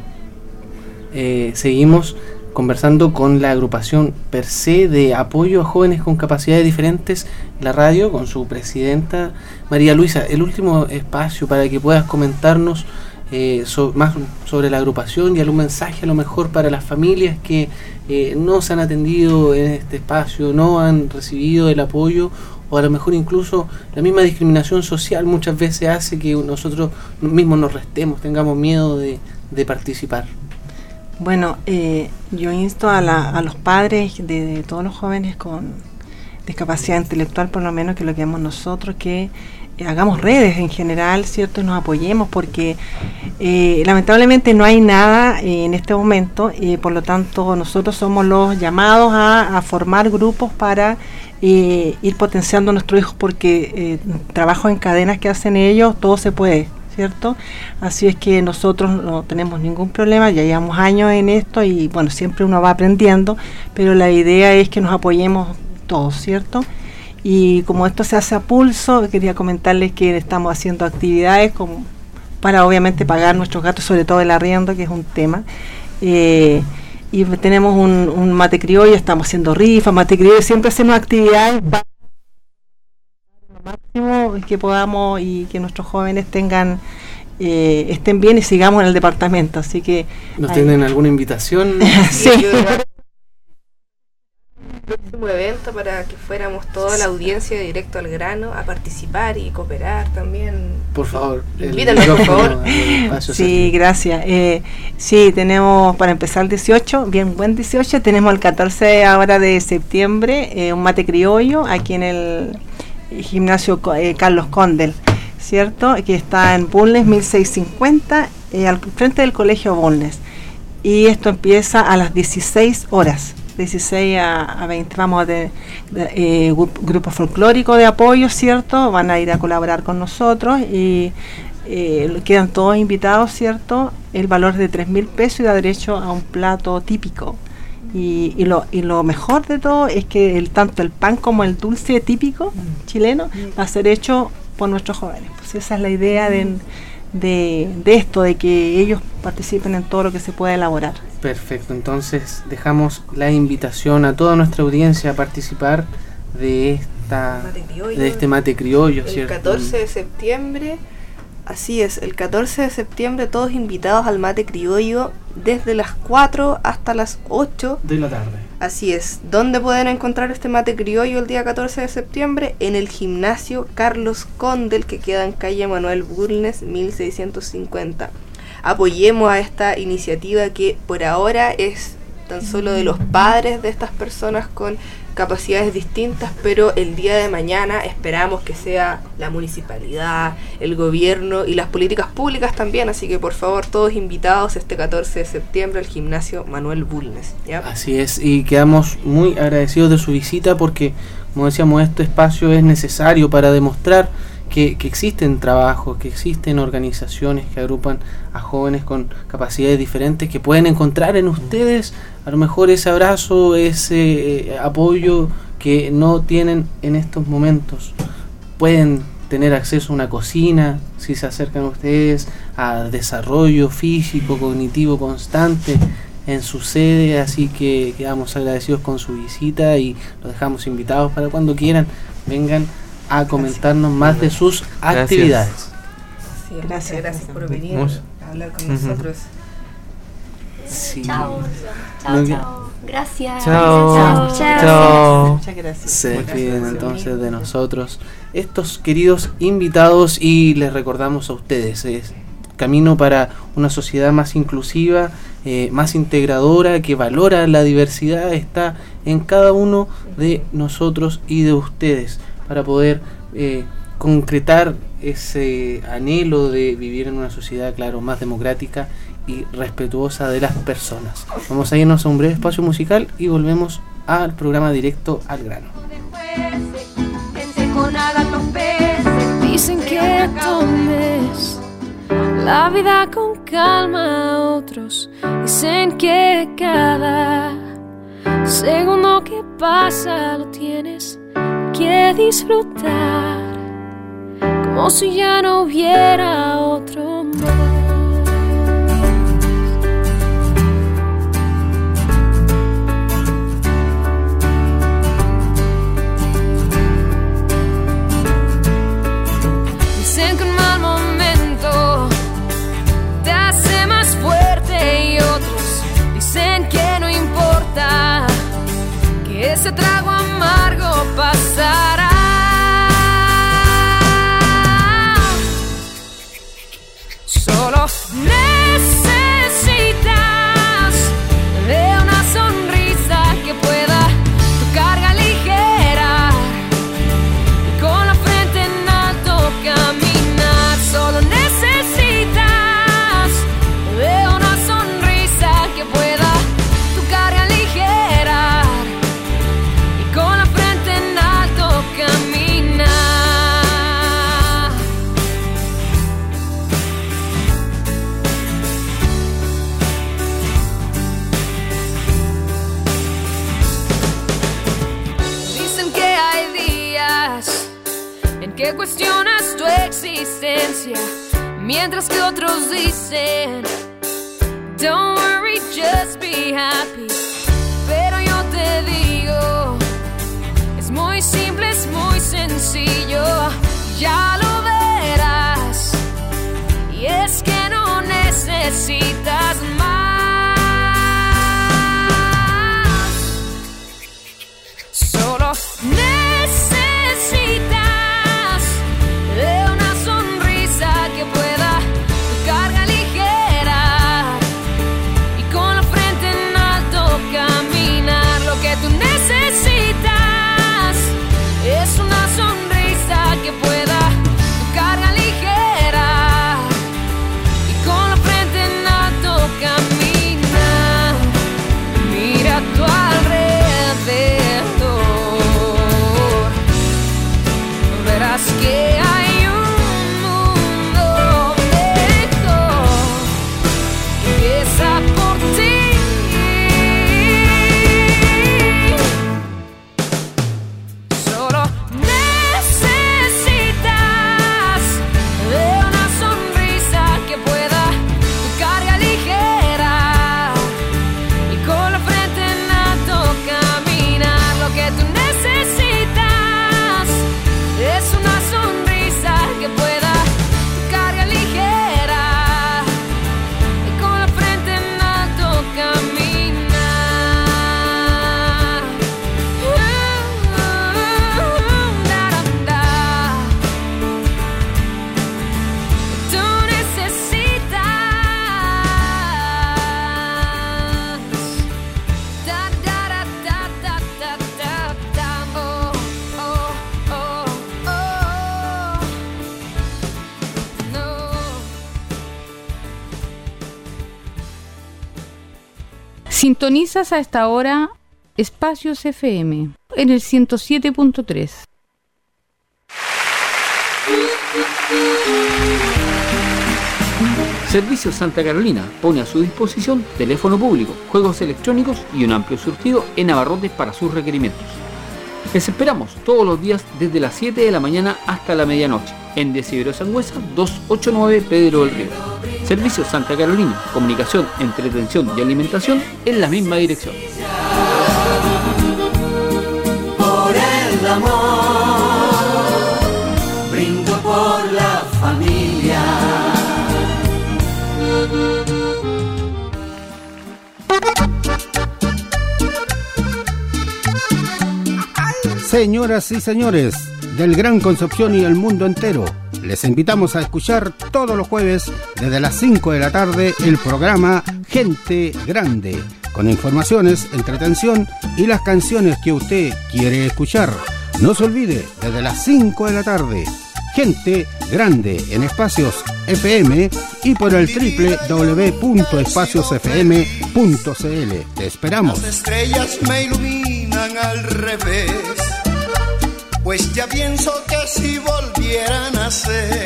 Eh, seguimos conversando con la agrupación per se de apoyo a jóvenes con capacidades diferentes, la radio, con su presidenta María Luisa. El último espacio para que puedas comentarnos eh, so, más sobre la agrupación y algún mensaje a lo mejor para las familias que eh, no se han atendido en este espacio, no han recibido el apoyo, o a lo mejor incluso la misma discriminación social muchas veces hace que nosotros mismos nos restemos, tengamos miedo de, de participar. Bueno, eh, yo insto a, la, a los padres de, de todos los jóvenes con discapacidad intelectual, por lo menos que lo que hagamos nosotros, que eh, hagamos redes en general, ¿cierto? Y nos apoyemos, porque eh, lamentablemente no hay nada eh, en este momento, eh, por lo tanto nosotros somos los llamados a, a formar grupos para eh, ir potenciando a nuestros hijos, porque eh, trabajo en cadenas que hacen ellos, todo se puede, ¿cierto? Así es que nosotros no tenemos ningún problema, ya llevamos años en esto y bueno, siempre uno va aprendiendo, pero la idea es que nos apoyemos todos, ¿cierto? Y como esto se hace a pulso, quería comentarles que estamos haciendo actividades como para obviamente pagar nuestros gastos, sobre todo el arriendo, que es un tema. Eh, y tenemos un, un mate criollo, estamos haciendo rifas, mate criollo, siempre hacemos actividades para máximo que podamos y que nuestros jóvenes tengan eh, estén bien y sigamos en el departamento, así que ¿nos tienen alguna invitación? Sí, el próximo evento para que fuéramos toda la audiencia de Directo al Grano a participar y cooperar también. Por favor, invítanos, por favor. Sí, gracias. Eh, sí, tenemos para empezar el dieciocho, bien buen dieciocho, tenemos el catorce ahora de septiembre, eh, un mate criollo aquí en el gimnasio eh, Carlos Condel, ¿cierto? Que está en Bulnes mil seiscientos cincuenta, eh, al frente del colegio Bulnes. Y esto empieza a las dieciséis horas, dieciséis a veinte. Vamos a tener eh, grupo folclórico de apoyo, ¿cierto? Van a ir a colaborar con nosotros y eh, quedan todos invitados, ¿cierto? El valor de tres mil pesos y da derecho a un plato típico. Y, y, lo, y lo mejor de todo es que el, tanto el pan como el dulce típico mm. chileno mm. va a ser hecho por nuestros jóvenes. Pues esa es la idea de, de, de esto, de que ellos participen en todo lo que se pueda elaborar. Perfecto, entonces dejamos la invitación a toda nuestra audiencia a participar de esta criollo, de este mate criollo, el ¿cierto? catorce de septiembre. Así es, el catorce de septiembre todos invitados al mate criollo desde las cuatro hasta las ocho de la tarde. Así es. ¿Dónde pueden encontrar este mate criollo el día catorce de septiembre? En el gimnasio Carlos Condel, que queda en calle Manuel Bulnes mil seiscientos cincuenta. Apoyemos a esta iniciativa que por ahora es tan solo de los padres de estas personas con capacidades distintas, pero el día de mañana esperamos que sea la municipalidad, el gobierno y las políticas públicas también, así que por favor todos invitados este catorce de septiembre al gimnasio Manuel Bulnes, ¿ya? Así es, y quedamos muy agradecidos de su visita porque, como decíamos, este espacio es necesario para demostrar que, que existen trabajos, que existen organizaciones que agrupan a jóvenes con capacidades diferentes, que pueden encontrar en ustedes a lo mejor ese abrazo, ese eh, apoyo que no tienen en estos momentos. Pueden tener acceso a una cocina si se acercan a ustedes, a desarrollo físico, cognitivo constante en su sede, así que quedamos agradecidos con su visita y los dejamos invitados para cuando quieran vengan a comentarnos más de sus Gracias. actividades. Sí, gracias, gracias por venir a hablar con uh-huh. nosotros. Sí. Chao, chao, no, chao. Gracias. Chao. Chao. Chao. Muchas gracias. Se despiden entonces de nosotros estos queridos invitados y les recordamos a ustedes, es camino para una sociedad más inclusiva, eh, más integradora, que valora la diversidad, está en cada uno de nosotros y de ustedes, para poder eh, concretar ese anhelo de vivir en una sociedad, claro, más democrática y respetuosa de las personas. Vamos a irnos a un breve espacio musical y volvemos al programa Directo al Grano. Dicen que tomes la vida con calma, otros dicen que cada segundo que pasa lo tienes que disfrutar, como si ya no hubiera otro más. Dicen que un mal momento te hace más fuerte y otros dicen que no importa, que ese trago amargo pasará. Solo necesitas de una sonrisa que pueda tu carga ligera y con la frente en alto caminar. Solo necesitas de una sonrisa que pueda tu carga ligera y con la frente en alto caminar. Dicen que hay días en que cuestionas tu existencia, mientras que otros dicen don't worry, just be happy. Pero yo te digo, es muy simple, es muy sencillo, ya lo verás. Y es que no necesitas más, solo necesitas de una sonrisa que pueda tu carga ligera y con la frente en alto caminar. Lo que tú necesitas es una sonrisa que pueda tu carga ligera y con la frente en alto caminar. Mira a tu alrededor, verás que hay un mundo mejor que empieza por ti. Solo necesitas de una sonrisa que pueda tu carga ligera y con la frente en alto caminar. Lo que tú necesitas es una sonrisa que pueda tu carga ligera y con la frente en alto caminar. Uh, da, da, da. Tú necesitas da, da, da, da, da, da, da, da. Oh, oh, oh, oh. No. Sintonizas a esta hora Espacios F M en el ciento siete punto tres. Servicios Santa Carolina pone a su disposición teléfono público, juegos electrónicos y un amplio surtido en abarrotes para sus requerimientos. Les esperamos todos los días desde las siete de la mañana hasta la medianoche en Desidero Sangüesa doscientos ochenta y nueve Pedro del Río. Servicios Santa Carolina, comunicación, entretención y alimentación en la misma dirección. Por el amor, brindo por la familia. Señoras y señores del Gran Concepción y el mundo entero, les invitamos a escuchar todos los jueves desde las cinco de la tarde el programa Gente Grande, con informaciones, entretención y las canciones que usted quiere escuchar. No se olvide, desde las cinco de la tarde, Gente Grande en Espacios F M y por el doble u doble u doble u punto espacios f m punto c l. Te esperamos. Las estrellas me iluminan al revés, pues ya pienso que si volvieran a ser.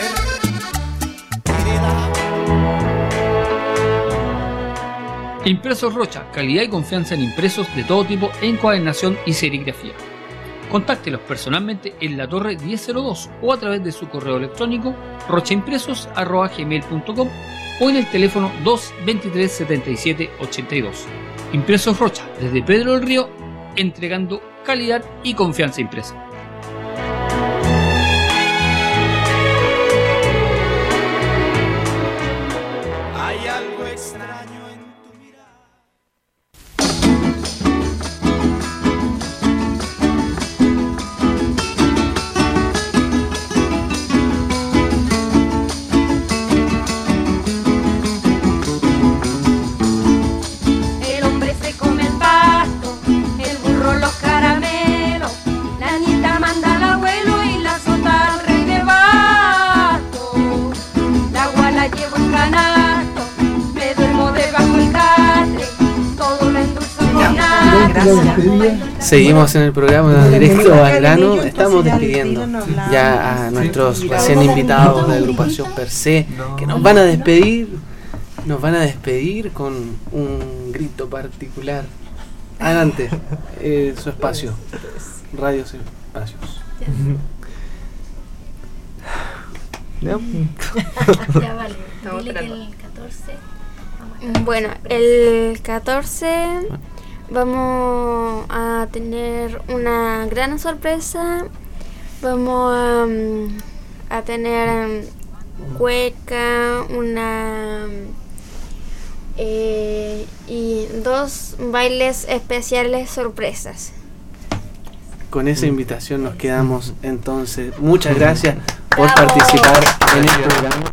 Impresos Rocha, calidad y confianza en impresos de todo tipo, encuadernación y serigrafía. Contáctelos personalmente en la Torre diez cero dos o a través de su correo electrónico rochaimpresos arroba gmail punto com o en el teléfono dos veintitrés setenta y siete ochenta y dos. Impresos Rocha, desde Pedro del Río, entregando calidad y confianza impresa. Hay algo extraño en tu mirada. El hombre se come el pasto, el burro los caramelos, la nieta manda al abuelo y la sota al rey de basto. La agua la llevo en canasto, me duermo debajo del catre, todo lo endulzo con nata. Seguimos en el programa Directo al Grano. Estamos despidiendo ya a nuestros recién invitados de agrupación Per Se, que nos van a despedir. Nos van a despedir con un grito particular. Adelante, eh, su espacio. Radios Espacios. Ya vale. Dile que el catorce. Bueno, el catorce vamos a tener una gran sorpresa. Vamos a, a tener cueca, una eh, y dos bailes especiales sorpresas. Con esa invitación nos quedamos entonces. Muchas gracias por participar en este programa.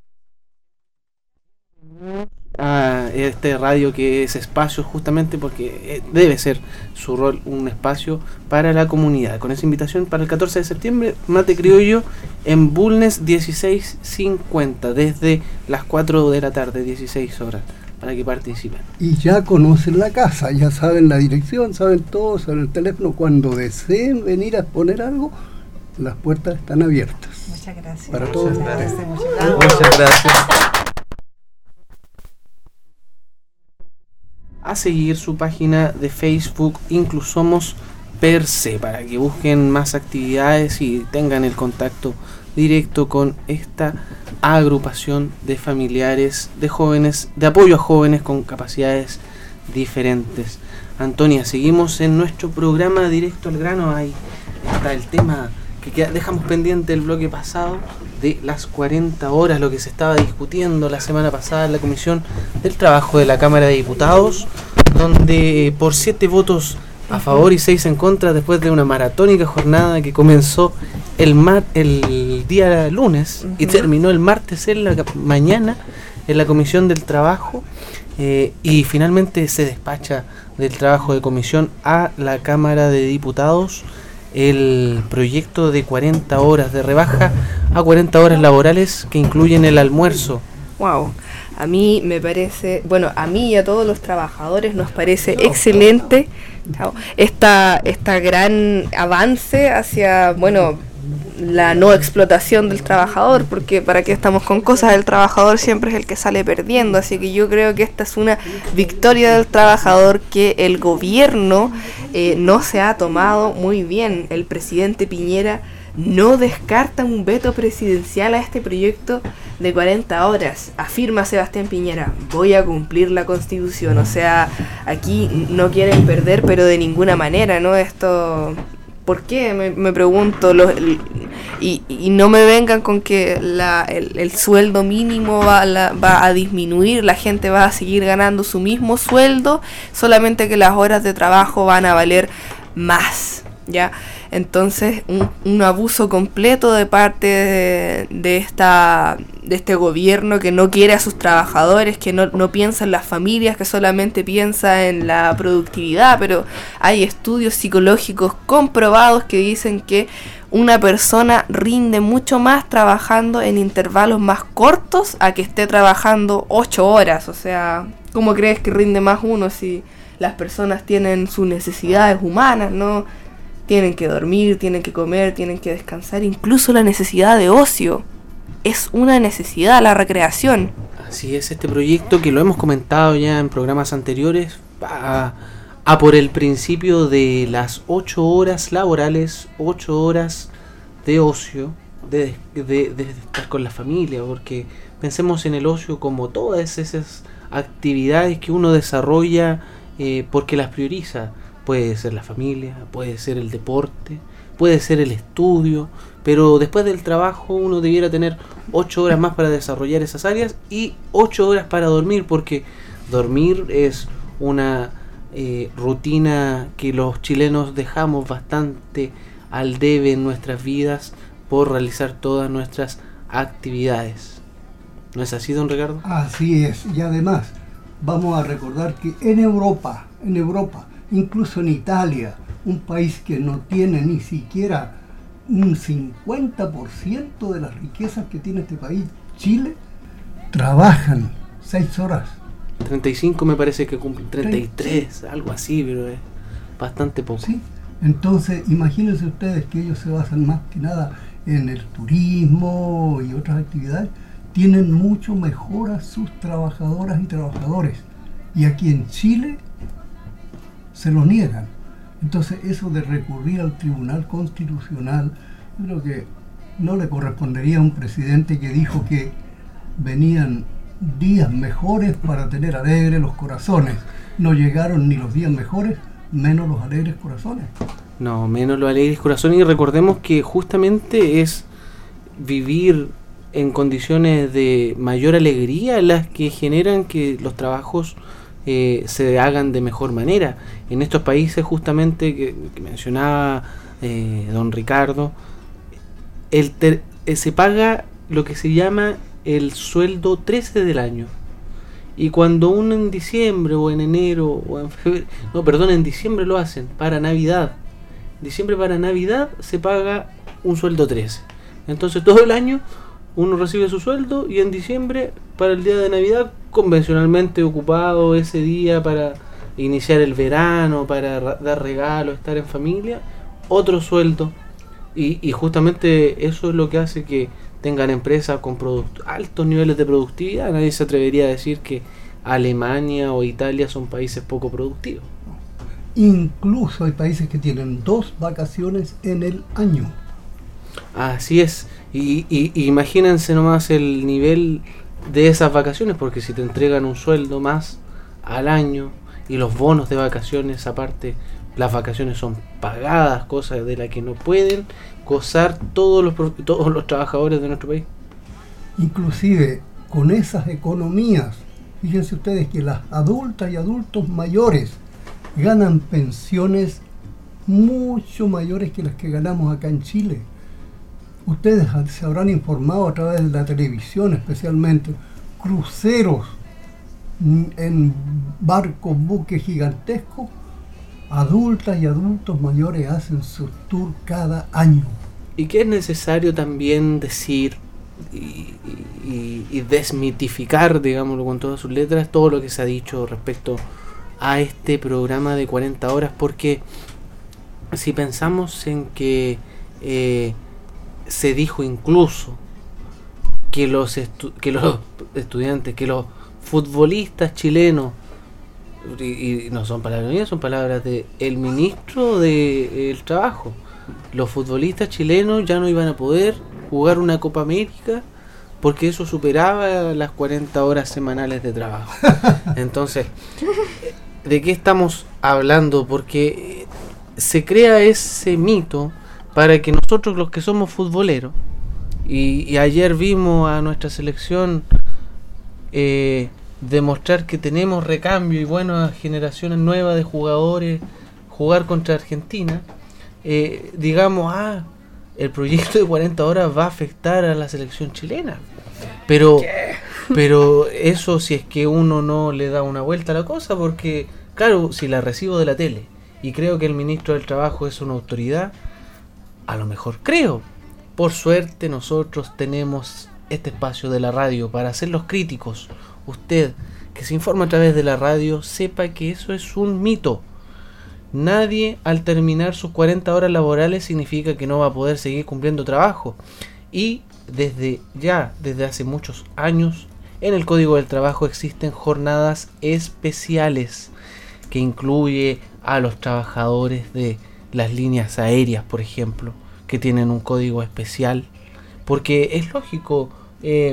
A este radio que es espacio justamente porque debe ser su rol un espacio para la comunidad. Con esa invitación para el catorce de septiembre, Mate Criollo en Bulnes dieciséis cincuenta desde las cuatro de la tarde, dieciséis horas, para que participen. Y ya conocen la casa, ya saben la dirección, saben todo, saben el teléfono. Cuando deseen venir a exponer algo, las puertas están abiertas. Muchas gracias. Para todos Muchas ustedes. gracias. Muchas gracias. Muchas gracias. A seguir su página de Facebook Inclusomos Per Se para que busquen más actividades y tengan el contacto directo con esta agrupación de familiares, de jóvenes, de apoyo a jóvenes con capacidades diferentes. Antonia, seguimos en nuestro programa Directo al Grano. Ahí está el tema que queda, dejamos pendiente el bloque pasado de las cuarenta horas, lo que se estaba discutiendo la semana pasada en la Comisión del Trabajo de la Cámara de Diputados, donde por siete votos a favor y seis en contra, después de una maratónica jornada que comenzó el mar, el día lunes uh-huh. y terminó el martes en la mañana en la Comisión del Trabajo, eh, y finalmente se despacha del trabajo de comisión a la Cámara de Diputados el proyecto de cuarenta horas de rebaja a cuarenta horas laborales que incluyen el almuerzo. Wow, a mí me parece, bueno, a mí y a todos los trabajadores nos parece excelente esta, esta gran avance hacia, bueno, la no explotación del trabajador, porque para qué estamos con cosas, el trabajador siempre es el que sale perdiendo, así que yo creo que esta es una victoria del trabajador que el gobierno eh, no se ha tomado muy bien. El presidente Piñera no descarta un veto presidencial a este proyecto de cuarenta horas. Afirma Sebastián Piñera, voy a cumplir la Constitución. O sea, aquí no quieren perder, pero de ninguna manera, ¿no? Esto... ¿Por qué? Me, me pregunto. Los, y, y no me vengan con que la, el, el sueldo mínimo va, la, va a disminuir, la gente va a seguir ganando su mismo sueldo, solamente que las horas de trabajo van a valer más, ¿ya? Entonces, un, un abuso completo de parte de, de esta de este gobierno que no quiere a sus trabajadores, que no, no piensa en las familias, que solamente piensa en la productividad, pero hay estudios psicológicos comprobados que dicen que una persona rinde mucho más trabajando en intervalos más cortos a que esté trabajando ocho horas. O sea, ¿cómo crees que rinde más uno si las personas tienen sus necesidades humanas, ¿no? Tienen que dormir, tienen que comer, tienen que descansar, incluso la necesidad de ocio. Es una necesidad, la recreación. Así es, este proyecto que lo hemos comentado ya en programas anteriores va a por el principio de las ocho horas laborales, ocho horas de ocio, de, de, de, de estar con la familia, porque pensemos en el ocio como todas esas actividades que uno desarrolla eh, porque las prioriza. Puede ser la familia, puede ser el deporte, puede ser el estudio, pero después del trabajo uno debiera tener ocho horas más para desarrollar esas áreas y ocho horas para dormir, porque dormir es una eh, rutina que los chilenos dejamos bastante al debe en nuestras vidas por realizar todas nuestras actividades. ¿No es así, don Ricardo? Así es, y además vamos a recordar que en Europa, en Europa, incluso en Italia, un país que no tiene ni siquiera un cincuenta por ciento de las riquezas que tiene este país, Chile, trabajan seis horas. treinta y cinco me parece que cumplen, treinta y tres, algo así, pero es bastante poco. Sí, entonces imagínense ustedes que ellos se basan más que nada en el turismo y otras actividades, tienen mucho mejor a sus trabajadoras y trabajadores, y aquí en Chile se lo niegan. Entonces eso de recurrir al Tribunal Constitucional, yo creo que no le correspondería a un presidente que dijo que venían días mejores para tener alegres los corazones. No llegaron ni los días mejores, menos los alegres corazones. No, menos los alegres corazones, y recordemos que justamente es vivir en condiciones de mayor alegría las que generan que los trabajos Eh, se hagan de mejor manera. En estos países justamente que, que mencionaba eh, don Ricardo, el ter, eh, se paga lo que se llama el sueldo trece del año, y cuando uno en diciembre o en enero o en febrero, no, perdón, en diciembre lo hacen para Navidad, diciembre para Navidad se paga un sueldo trece, entonces todo el año uno recibe su sueldo, y en diciembre para el día de Navidad convencionalmente ocupado ese día para iniciar el verano, para ra- dar regalos, estar en familia, otro sueldo, y, y justamente eso es lo que hace que tengan empresas con product- altos niveles de productividad. Nadie se atrevería a decir que Alemania o Italia son países poco productivos. Incluso hay países que tienen dos vacaciones en el año. Así es, y, y, y imagínense nomás el nivel de esas vacaciones, porque si te entregan un sueldo más al año y los bonos de vacaciones aparte, las vacaciones son pagadas, cosas de las que no pueden gozar todos los todos los trabajadores de nuestro país. Inclusive con esas economías, fíjense ustedes que las adultas y adultos mayores ganan pensiones mucho mayores que las que ganamos acá en Chile. Ustedes se habrán informado a través de la televisión, especialmente cruceros en barcos, buques gigantescos. Adultas y adultos mayores hacen su tour cada año. Y que es necesario también decir y, y, y desmitificar, digámoslo con todas sus letras, todo lo que se ha dicho respecto a este programa de cuarenta horas, porque si pensamos en que eh, se dijo incluso que los estu- que los estudiantes, que los futbolistas chilenos, y, y no son palabras mías, son palabras de el ministro del de trabajo, los futbolistas chilenos ya no iban a poder jugar una Copa América porque eso superaba las cuarenta horas semanales de trabajo. Entonces, ¿de qué estamos hablando? Porque se crea ese mito para que nosotros, los que somos futboleros, y, y ayer vimos a nuestra selección eh, demostrar que tenemos recambio y buenas generaciones nuevas de jugadores, jugar contra Argentina, eh, digamos, ah, el proyecto de cuarenta horas va a afectar a la selección chilena. Pero, pero eso si es que uno no le da una vuelta a la cosa, porque, claro, si la recibo de la tele y creo que el ministro del Trabajo es una autoridad, a lo mejor creo. Por suerte nosotros tenemos este espacio de la radio para ser los críticos. Usted, que se informa a través de la radio, sepa que eso es un mito. Nadie al terminar sus cuarenta horas laborales significa que no va a poder seguir cumpliendo trabajo. Y desde ya, desde hace muchos años, en el Código del Trabajo existen jornadas especiales que incluye a los trabajadores de las líneas aéreas, por ejemplo, que tienen un código especial, porque es lógico, eh,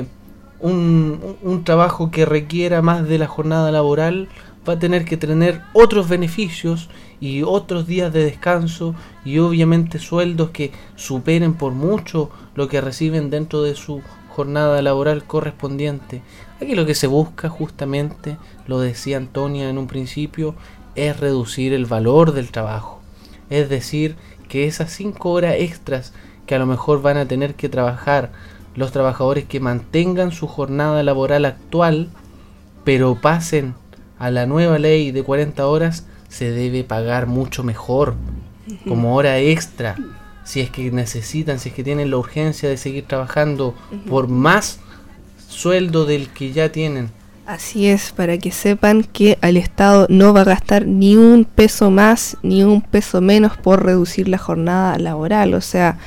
un, un trabajo que requiera más de la jornada laboral va a tener que tener otros beneficios y otros días de descanso y obviamente sueldos que superen por mucho lo que reciben dentro de su jornada laboral correspondiente. Aquí lo que se busca, justamente, lo decía Antonia en un principio, es reducir el valor del trabajo. Es decir, que esas cinco horas extras que a lo mejor van a tener que trabajar los trabajadores que mantengan su jornada laboral actual, pero pasen a la nueva ley de cuarenta horas, se debe pagar mucho mejor, como hora extra, si es que necesitan, si es que tienen la urgencia de seguir trabajando por más sueldo del que ya tienen. Así es, para que sepan que al Estado no va a gastar ni un peso más ni un peso menos por reducir la jornada laboral. O sea,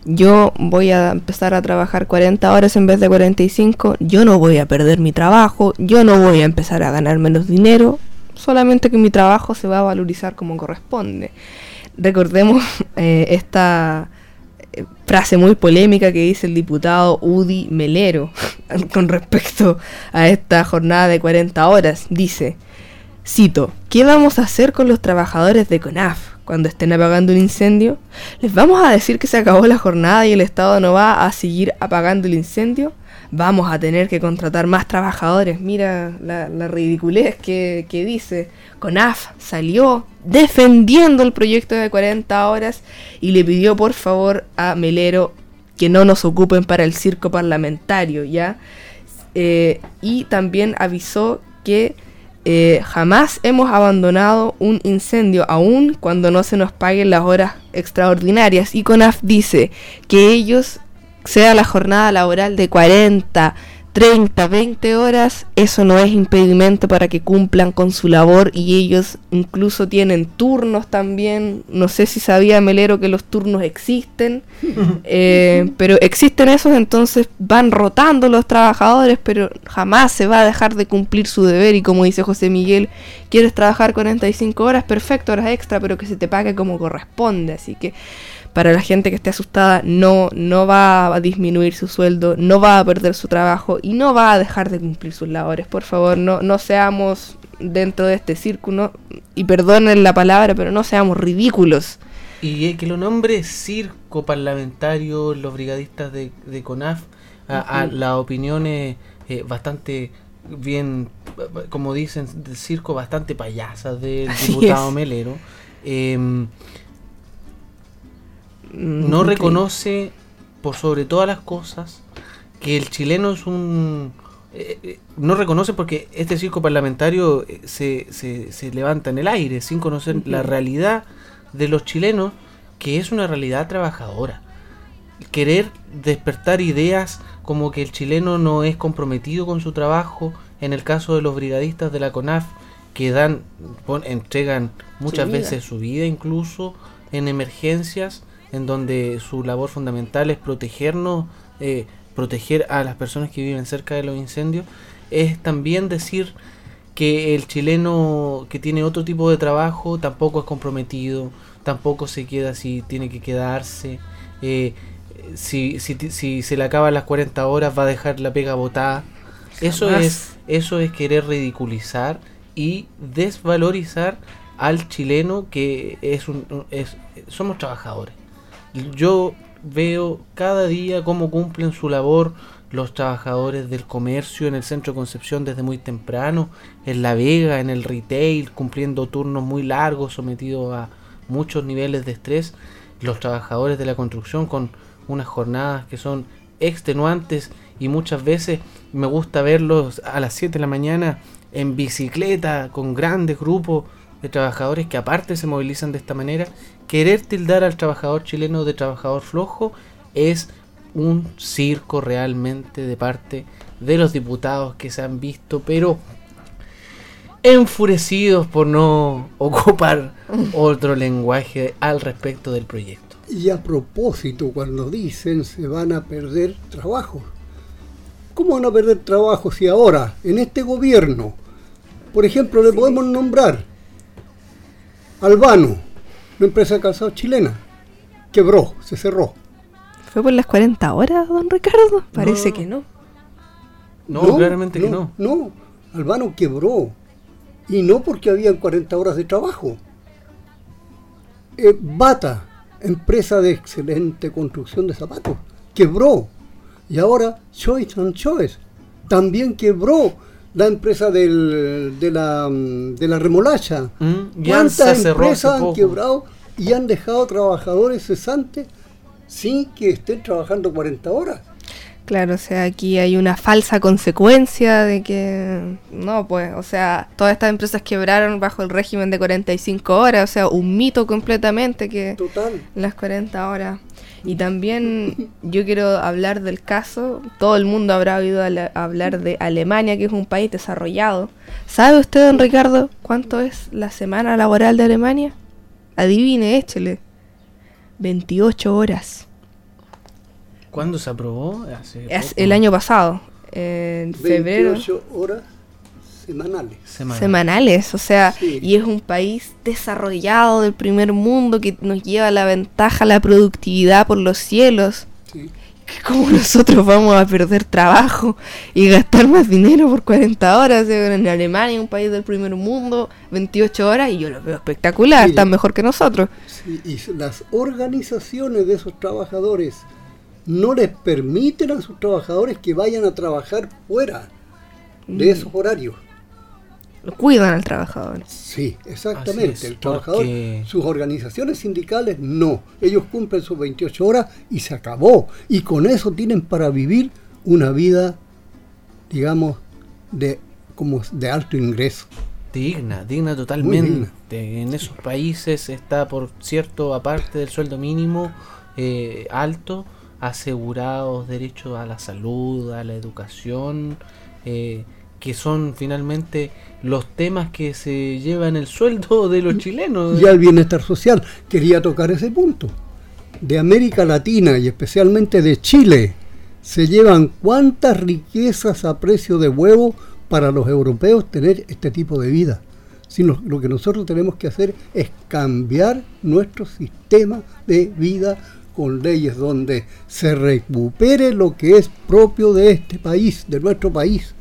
yo voy a empezar a trabajar cuarenta horas en vez de cuarenta y cinco, yo no voy a perder mi trabajo, yo no voy a empezar a ganar menos dinero, solamente que mi trabajo se va a valorizar como corresponde. Recordemos eh, esta eh, frase muy polémica que dice el diputado Udi Melero con respecto a esta jornada de cuarenta horas. Dice, cito, ¿qué vamos a hacer con los trabajadores de CONAF cuando estén apagando un incendio? ¿Les vamos a decir que se acabó la jornada y el Estado no va a seguir apagando el incendio? Vamos a tener que contratar más trabajadores. Mira la, la ridiculez que, que dice. CONAF salió defendiendo el proyecto de cuarenta horas y le pidió por favor a Melero que no nos ocupen para el circo parlamentario, ¿ya? Eh, y también avisó que eh, jamás hemos abandonado un incendio, aun cuando no se nos paguen las horas extraordinarias. Y CONAF dice que ellos, sea la jornada laboral de cuarenta, treinta, veinte horas, eso no es impedimento para que cumplan con su labor, y ellos incluso tienen turnos también. No sé si sabía Melero que los turnos existen, eh, pero existen esos, entonces van rotando los trabajadores, pero jamás se va a dejar de cumplir su deber. Y como dice José Miguel, quieres trabajar cuarenta y cinco horas, perfecto, horas extra, pero que se te pague como corresponde. Así que para la gente que esté asustada, no, no va a disminuir su sueldo, no va a perder su trabajo y no va a dejar de cumplir sus labores. Por favor, no, no seamos dentro de este círculo, y perdonen la palabra, pero no seamos ridículos. Y eh, que lo nombre circo parlamentario, los brigadistas de, de CONAF, a, a la opinión es eh, bastante bien, como dicen, del circo, bastante payasa del Así diputado es. Melero. Eh, no okay. reconoce, por sobre todas las cosas, que el chileno es un... Eh, no reconoce porque este circo parlamentario se, se, se levanta en el aire sin conocer uh-huh. la realidad de los chilenos, que es una realidad trabajadora. Querer despertar ideas como que el chileno no es comprometido con su trabajo, en el caso de los brigadistas de la CONAF, que dan, pon, entregan muchas su veces su vida incluso en emergencias, en donde su labor fundamental es protegernos, eh, proteger a las personas que viven cerca de los incendios. Es también decir que el chileno que tiene otro tipo de trabajo tampoco es comprometido, tampoco se queda si tiene que quedarse, eh, si, si, si se le acaban las cuarenta horas va a dejar la pega botada. Eso es, eso es querer ridiculizar y desvalorizar al chileno, que es un, es, somos trabajadores. Yo veo cada día cómo cumplen su labor los trabajadores del comercio en el centro de Concepción desde muy temprano, en La Vega, en el retail, cumpliendo turnos muy largos, sometidos a muchos niveles de estrés. los trabajadores de la construcción con unas jornadas que son extenuantes y muchas veces me gusta verlos a las siete de la mañana en bicicleta con grandes grupos de trabajadores que aparte se movilizan de esta manera. Querer tildar al trabajador chileno de trabajador flojo es un circo realmente de parte de los diputados que se han visto, pero enfurecidos por no ocupar otro lenguaje al respecto del proyecto. Y a propósito, cuando dicen se van a perder trabajos, ¿cómo van a perder trabajo si ahora, en este gobierno, por ejemplo, le podemos nombrar Albano, una empresa de calzado chilena, quebró, se cerró? ¿Fue por las cuarenta horas, don Ricardo? Parece no. que no. No, no claramente no, que no. No, Albano quebró. Y no porque habían cuarenta horas de trabajo. Eh, Bata, empresa de excelente construcción de zapatos, quebró. Y ahora Choice and Choice también quebró. La empresa del, de, la, de la remolacha. Mm, ¿Cuántas empresas han quebrado y han dejado trabajadores cesantes sin que estén trabajando cuarenta horas? Claro, o sea, aquí hay una falsa consecuencia de que, no, pues, o sea, todas estas empresas quebraron bajo el régimen de cuarenta y cinco horas, o sea, un mito completamente que Total. las cuarenta horas. Y también yo quiero hablar del caso, todo el mundo habrá oído ale- hablar de Alemania, que es un país desarrollado. ¿Sabe usted, don Ricardo, cuánto es la semana laboral de Alemania? Adivine, échele. veintiocho horas. ¿Cuándo se aprobó? Hace Es el año pasado, en febrero. veintiocho horas semanales. Semanales, semanales o sea, sí. Y es un país desarrollado del primer mundo que nos lleva la ventaja, la productividad por los cielos. Sí. ¿Cómo nosotros vamos a perder trabajo y gastar más dinero por cuarenta horas? En Alemania, un país del primer mundo, veintiocho horas, y yo lo veo espectacular, sí. Están mejor que nosotros. Sí, y las organizaciones de esos trabajadores no les permiten a sus trabajadores que vayan a trabajar fuera de esos horarios. Cuidan al trabajador. Sí, exactamente. Es, el trabajador, porque... sus organizaciones sindicales no. Ellos cumplen sus veintiocho horas y se acabó. Y con eso tienen para vivir una vida, digamos, de como de alto ingreso. Digna, digna totalmente. Digna. En esos países está, por cierto, aparte del sueldo mínimo eh, alto, asegurados derechos a la salud, a la educación, eh, que son finalmente los temas que se llevan el sueldo de los chilenos. Y al bienestar social. Quería tocar ese punto. De América Latina y especialmente de Chile, se llevan cuántas riquezas a precio de huevo para los europeos tener este tipo de vida. Sino lo que nosotros tenemos que hacer es cambiar nuestro sistema de vida con leyes donde se recupere lo que es propio de este país, de nuestro país.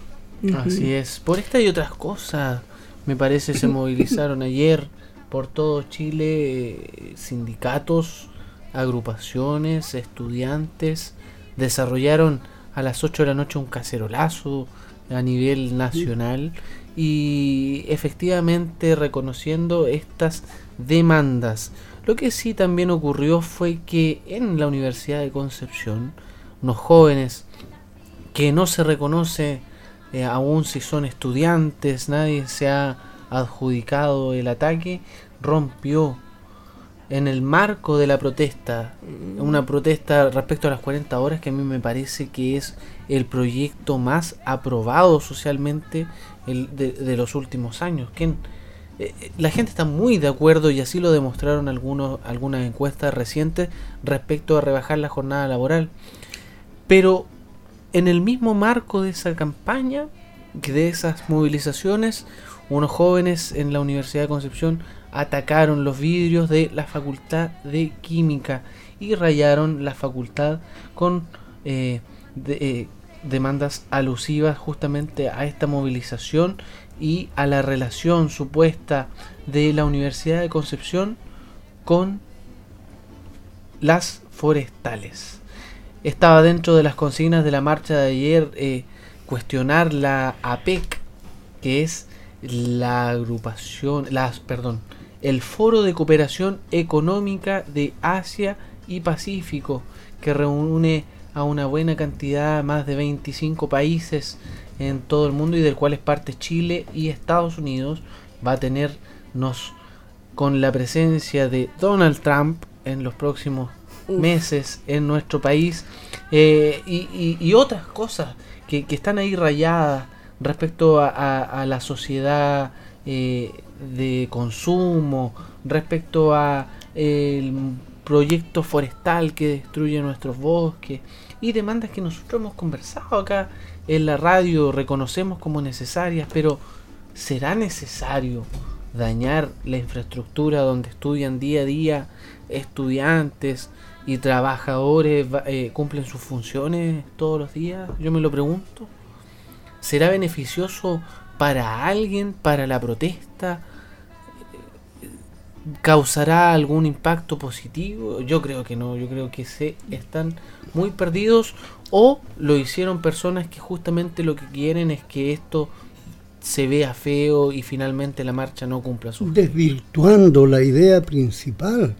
Así es. Por esta y otras cosas, me parece, se movilizaron ayer por todo Chile sindicatos, agrupaciones, estudiantes, desarrollaron a las ocho de la noche un cacerolazo a nivel nacional y efectivamente reconociendo estas demandas. Lo que sí también ocurrió fue que en la Universidad de Concepción, unos jóvenes que no se reconoce eh, aún si son estudiantes, nadie se ha adjudicado el ataque, rompió en el marco de la protesta, una protesta respecto a las cuarenta horas que a mí me parece que es el proyecto más aprobado socialmente el de, de los últimos años. que Eh, la gente está muy de acuerdo y así lo demostraron algunos, algunas encuestas recientes respecto a rebajar la jornada laboral, pero en el mismo marco de esa campaña, de esas movilizaciones, unos jóvenes en la Universidad de Concepción atacaron los vidrios de la Facultad de Química y rayaron la facultad con eh, de, eh, demandas alusivas justamente a esta movilización y a la relación supuesta de la Universidad de Concepción con las forestales. Estaba dentro de las consignas de la marcha de ayer eh, cuestionar la A P E C, que es la agrupación, las, perdón, el Foro de Cooperación Económica de Asia y Pacífico, que reúne a una buena cantidad, más de veinticinco países en todo el mundo, y del cual es parte Chile y Estados Unidos. Va a tenernos con la presencia de Donald Trump en los próximos Uf. meses en nuestro país, eh, y, y, y otras cosas que, que están ahí rayadas respecto a, a, a la sociedad eh, de consumo, respecto a el proyecto forestal que destruye nuestros bosques, y demandas que nosotros hemos conversado acá en la radio, reconocemos como necesarias, pero ¿será necesario dañar la infraestructura donde estudian día a día estudiantes y trabajadores, eh, cumplen sus funciones todos los días? Yo me lo pregunto. ¿Será beneficioso para alguien, para la protesta? ¿Causará algún impacto positivo? Yo creo que no, yo creo que se están muy perdidos, o lo hicieron personas que justamente lo que quieren es que esto se vea feo y finalmente la marcha no cumpla su... Desvirtuando la idea principal.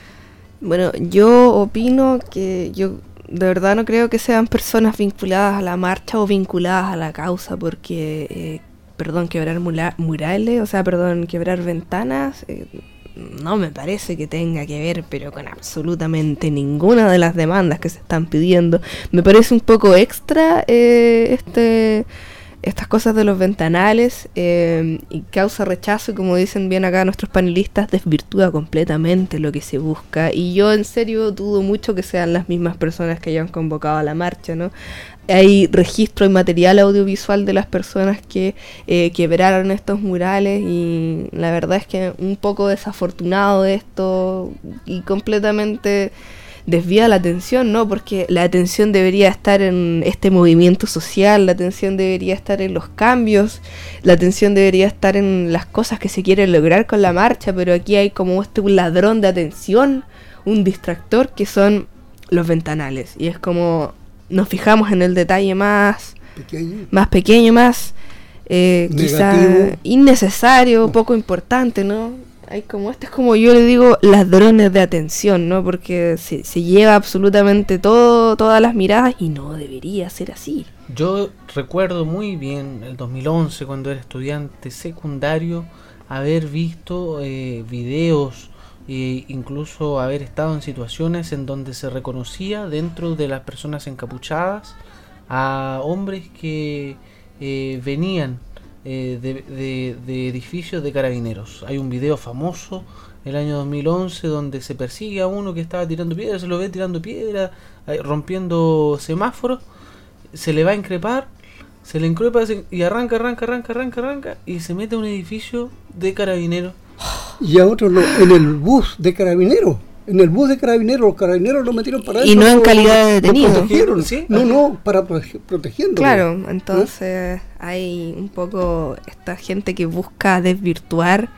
Bueno, yo opino que yo de verdad no creo que sean personas vinculadas a la marcha o vinculadas a la causa, porque, eh, perdón, quebrar mula- murales, o sea, perdón, quebrar ventanas, eh, no me parece que tenga que ver, pero con absolutamente ninguna de las demandas que se están pidiendo. Me parece un poco extra eh, este... estas cosas de los ventanales, eh, y causa rechazo, y como dicen bien acá nuestros panelistas, desvirtúa completamente lo que se busca, y yo en serio dudo mucho que sean las mismas personas que hayan convocado a la marcha, ¿no? Hay registro y material audiovisual de las personas que eh, quebraron estos murales, y la verdad es que un poco desafortunado esto, y completamente desvía la atención, ¿no? Porque la atención debería estar en este movimiento social, la atención debería estar en los cambios, la atención debería estar en las cosas que se quieren lograr con la marcha, pero aquí hay como este un ladrón de atención, un distractor, que son los ventanales, y es como nos fijamos en el detalle más pequeño, más pequeño, más eh, quizá innecesario, poco importante, ¿no? Hay como, este es como yo le digo, ladrones de atención, ¿no? Porque se, se lleva absolutamente todo, todas las miradas, y no debería ser así. Yo recuerdo muy bien el dos mil once, cuando era estudiante secundario, haber visto eh, videos, e incluso haber estado en situaciones en donde se reconocía dentro de las personas encapuchadas a hombres que eh, venían Eh, de, de, de edificios de carabineros. Hay un video famoso el año dos mil once donde se persigue a uno que estaba tirando piedra, se lo ve tirando piedra, eh, rompiendo semáforos, se le va a increpar, se le increpa se, y arranca, arranca, arranca, arranca, arranca, y se mete a un edificio de carabineros. Y a otros lo, en el bus de carabineros. En el bus de carabineros, los carabineros lo metieron para y eso. no en calidad de detenido. Lo protegieron, ¿sí? No, no, para prote- protegiendo. Claro, entonces ¿eh? Hay un poco esta gente que busca desvirtuar,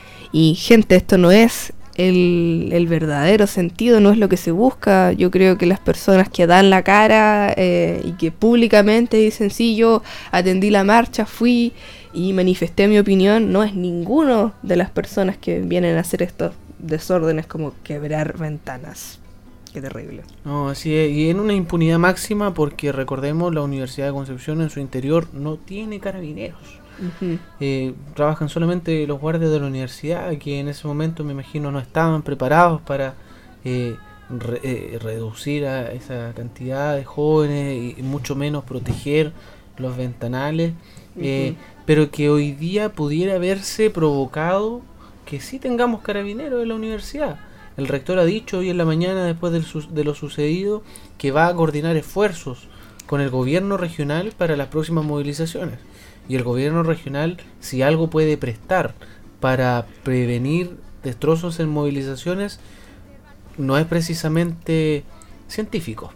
y gente, esto no es el, el verdadero sentido, no es lo que se busca. Yo creo que las personas que dan la cara eh, y que públicamente dicen, sí, yo atendí la marcha, fui y manifesté mi opinión, no es ninguno de las personas que vienen a hacer estos desórdenes como quebrar ventanas. Qué terrible. No, así es, y en una impunidad máxima, porque recordemos, la Universidad de Concepción en su interior no tiene carabineros. Uh-huh. Eh, trabajan solamente los guardias de la universidad, que en ese momento me imagino no estaban preparados para eh, re, eh, reducir a esa cantidad de jóvenes, y mucho menos proteger los ventanales, uh-huh. eh, pero que hoy día pudiera haberse provocado que sí tengamos carabineros en la universidad. El rector ha dicho hoy en la mañana, después del su- de lo sucedido, que va a coordinar esfuerzos con el gobierno regional para las próximas movilizaciones. Y el gobierno regional, si algo puede prestar para prevenir destrozos en movilizaciones, no es precisamente científico.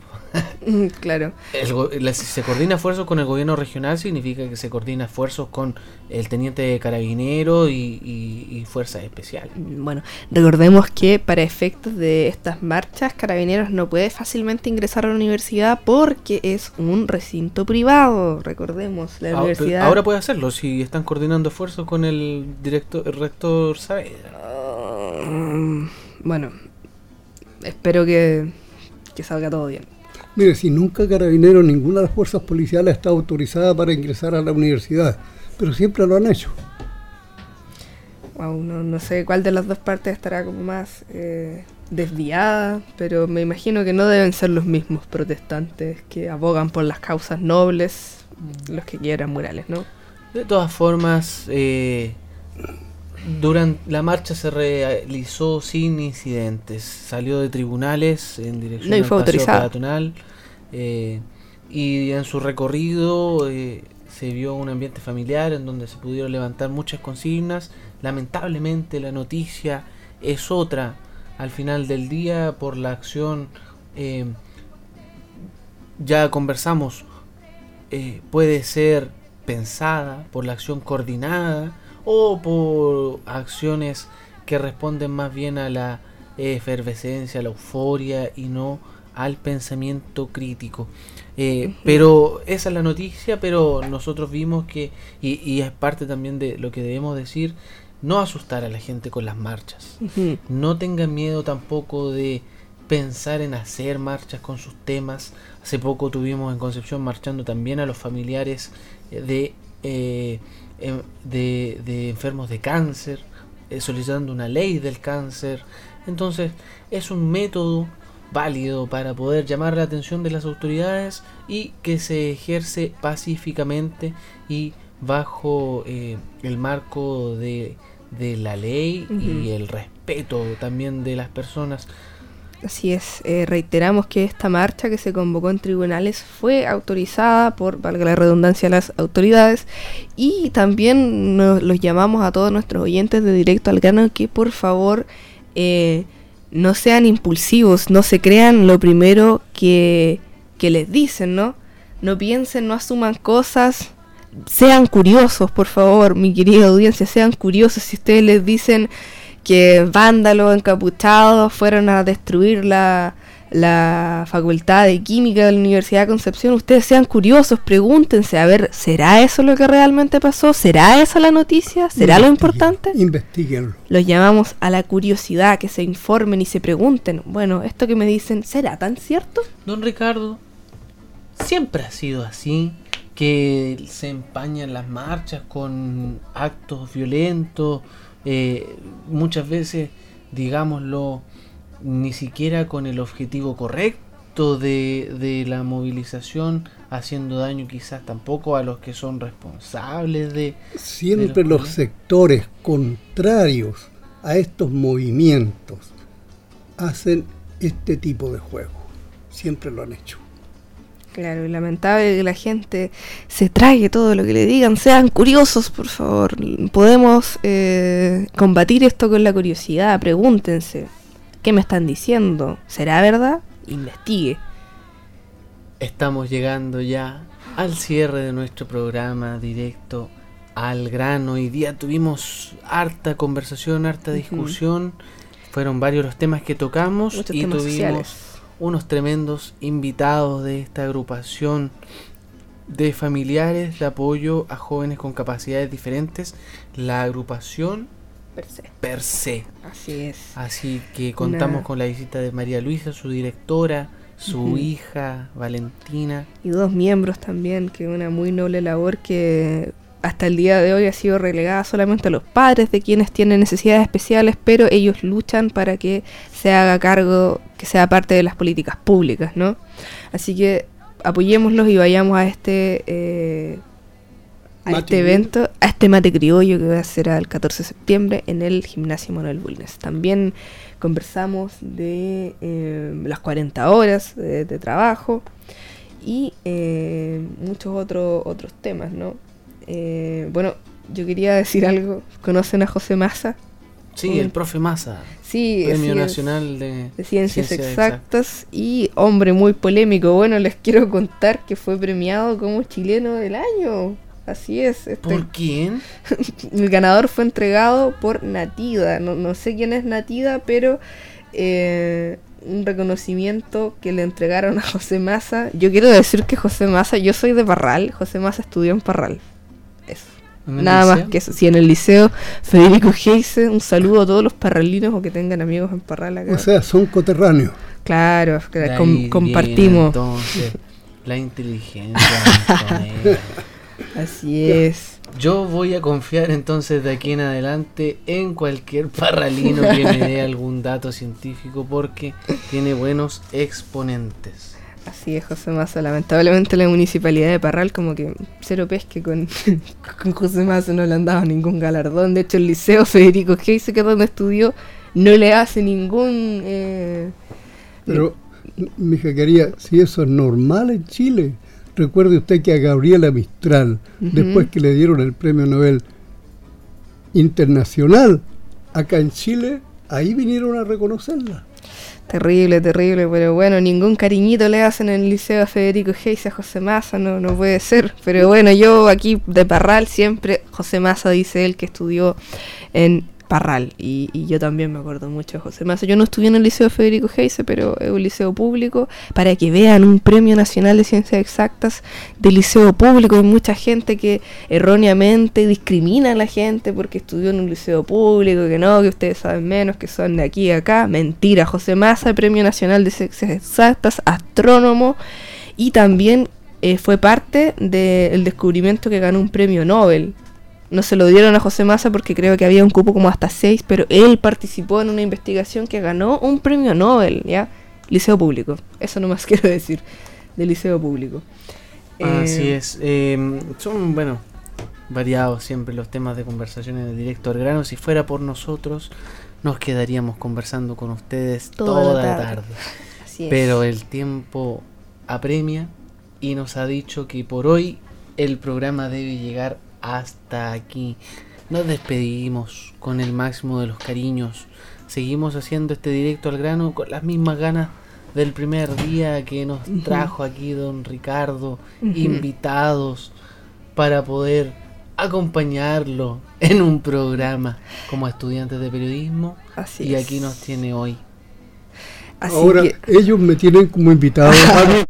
Claro. El, la, si se coordina esfuerzos con el gobierno regional, significa que se coordina esfuerzos con el teniente de carabinero y, y, y fuerzas especiales. Bueno, recordemos que para efectos de estas marchas, Carabineros no puede fácilmente ingresar a la universidad porque es un recinto privado. Recordemos, la ahora, universidad. Ahora puede hacerlo si están coordinando esfuerzos con el director, el rector Saavedra. Um, bueno, espero que, que salga todo bien. Mire, si nunca Carabineros, ninguna de las fuerzas policiales está autorizada para ingresar a la universidad, pero siempre lo han hecho. Wow, no, no sé cuál de las dos partes estará como más eh, desviada, pero me imagino que no deben ser los mismos protestantes que abogan por las causas nobles, los que quieran murales, ¿no? De todas formas, eh, durante la marcha se realizó sin incidentes, salió de tribunales en dirección no, al paseo autorizada. peatonal eh, y en su recorrido eh, se vio un ambiente familiar en donde se pudieron levantar muchas consignas. Lamentablemente la noticia es otra al final del día por la acción, eh, ya conversamos, eh, puede ser pensada por la acción coordinada o por acciones que responden más bien a la efervescencia, a la euforia y no al pensamiento crítico. Eh, uh-huh. Pero esa es la noticia, pero nosotros vimos que, y, y es parte también de lo que debemos decir, no asustar a la gente con las marchas. Uh-huh. No tengan miedo tampoco de pensar en hacer marchas con sus temas. Hace poco tuvimos en Concepción marchando también a los familiares de, eh, de, de enfermos de cáncer, eh, solicitando una ley del cáncer. Entonces es un método válido para poder llamar la atención de las autoridades y que se ejerce pacíficamente y bajo eh, el marco de, de la ley uh-huh. y el respeto también de las personas. Así es, eh, reiteramos que esta marcha que se convocó en tribunales fue autorizada por, valga la redundancia, las autoridades, y también nos, los llamamos a todos nuestros oyentes de Directo al Grano que por favor eh, no sean impulsivos, no se crean lo primero que, que les dicen, ¿no? No piensen, no asuman cosas, sean curiosos, por favor, mi querida audiencia, sean curiosos. Si ustedes les dicen que vándalos encapuchados fueron a destruir la, la Facultad de Química de la Universidad de Concepción, ustedes sean curiosos, pregúntense, a ver, ¿será eso lo que realmente pasó? ¿Será esa la noticia? ¿Será lo importante? Investíguenlo. Los llamamos a la curiosidad, que se informen y se pregunten, bueno, esto que me dicen, ¿será tan cierto? Don Ricardo, siempre ha sido así, que se empañan las marchas con actos violentos, Eh, muchas veces, digámoslo, ni siquiera con el objetivo correcto de, de la movilización, haciendo daño quizás tampoco a los que son responsables de... Siempre de los, los sectores contrarios a estos movimientos hacen este tipo de juego, siempre lo han hecho. Claro, y lamentable que la gente se trague todo lo que le digan. Sean curiosos, por favor. Podemos eh, combatir esto con la curiosidad. Pregúntense, ¿qué me están diciendo? ¿Será verdad? Investigue. Estamos llegando ya al cierre de nuestro programa Directo al Grano. Hoy día tuvimos harta conversación, harta discusión. Uh-huh. Fueron varios los temas que tocamos. Muchos y temas tuvimos sociales. Unos tremendos invitados de esta agrupación de familiares de apoyo a jóvenes con capacidades diferentes, la agrupación Per se. Per se. Así es. Así que contamos Una... con la visita de María Luisa, su directora, su uh-huh. hija Valentina. Y dos miembros también, que una muy noble labor que hasta el día de hoy ha sido relegada solamente a los padres de quienes tienen necesidades especiales, pero ellos luchan para que se haga cargo, que sea parte de las políticas públicas, ¿no? Así que apoyémoslos y vayamos a este eh, a mate este evento, a este mate criollo que va a ser el catorce de septiembre en el Gimnasio Manuel Bulnes. También conversamos de eh, las cuarenta horas de, de trabajo y eh, muchos otros otros temas, ¿no? Eh, bueno, yo quería decir algo. ¿Conocen a José Massa? Sí, un... el profe Massa. Sí, Premio es, Nacional de, de Ciencias, Ciencias Exactas, exactas y hombre muy polémico. Bueno, les quiero contar que fue premiado como chileno del año. Así es. Este... ¿Por quién? El ganador fue entregado por Natida. No, no sé quién es Natida, pero eh, un reconocimiento que le entregaron a José Massa. Yo quiero decir que José Massa, yo soy de Parral, José Massa estudió en Parral. Eso. Nada liceo? Más que eso. Sí, en el liceo Federico Geise. Un saludo a todos los parralinos o que tengan amigos en Parral acá. O sea, son coterráneos. Claro, com- compartimos. Entonces, la inteligencia. Así es. Yo voy a confiar entonces de aquí en adelante en cualquier parralino que me dé algún dato científico porque tiene buenos exponentes. Así es, José Massa. Lamentablemente la municipalidad de Parral como que cero pesque con, con José Massa, no le han dado ningún galardón. De hecho el liceo Federico Geise, que es donde estudió, no le hace ningún... Eh, Pero, mija querida, si eso es normal en Chile... Recuerde usted que a Gabriela Mistral, uh-huh. después que le dieron el premio Nobel internacional acá en Chile, ahí vinieron a reconocerla. Terrible, terrible, pero bueno, ningún cariñito le hacen en el liceo a Federico Geise, a José Massa, no, no puede ser. Pero bueno, yo aquí de Parral siempre, José Massa dice él que estudió en Parral, y, y yo también me acuerdo mucho de José Massa. Yo no estudié en el liceo Federico Geise, pero es un liceo público, para que vean un premio nacional de ciencias exactas del liceo público. Hay mucha gente que erróneamente discrimina a la gente porque estudió en un liceo público, que no, que ustedes saben menos, que son de aquí y acá. Mentira, José Massa, premio nacional de ciencias exactas, astrónomo, y también eh, fue parte del descubrimiento que ganó un premio Nobel. No se lo dieron a José Massa porque creo que había un cupo como hasta seis, pero él participó en una investigación que ganó un premio Nobel, ¿ya? Liceo público, eso nomás quiero decir, del liceo público. Así eh, es, eh, son, bueno, variados siempre los temas de conversación en el directo al grano. Si fuera por nosotros, nos quedaríamos conversando con ustedes toda, toda la tarde. tarde. Así es. Pero el tiempo apremia y nos ha dicho que por hoy el programa debe llegar hasta aquí. Nos despedimos con el máximo de los cariños. Seguimos haciendo este directo al grano con las mismas ganas del primer día que nos uh-huh. trajo aquí don Ricardo, uh-huh. invitados para poder acompañarlo en un programa como estudiantes de periodismo. Así y es. Aquí nos tiene hoy. Así Ahora que... ellos me tienen como invitado a mí.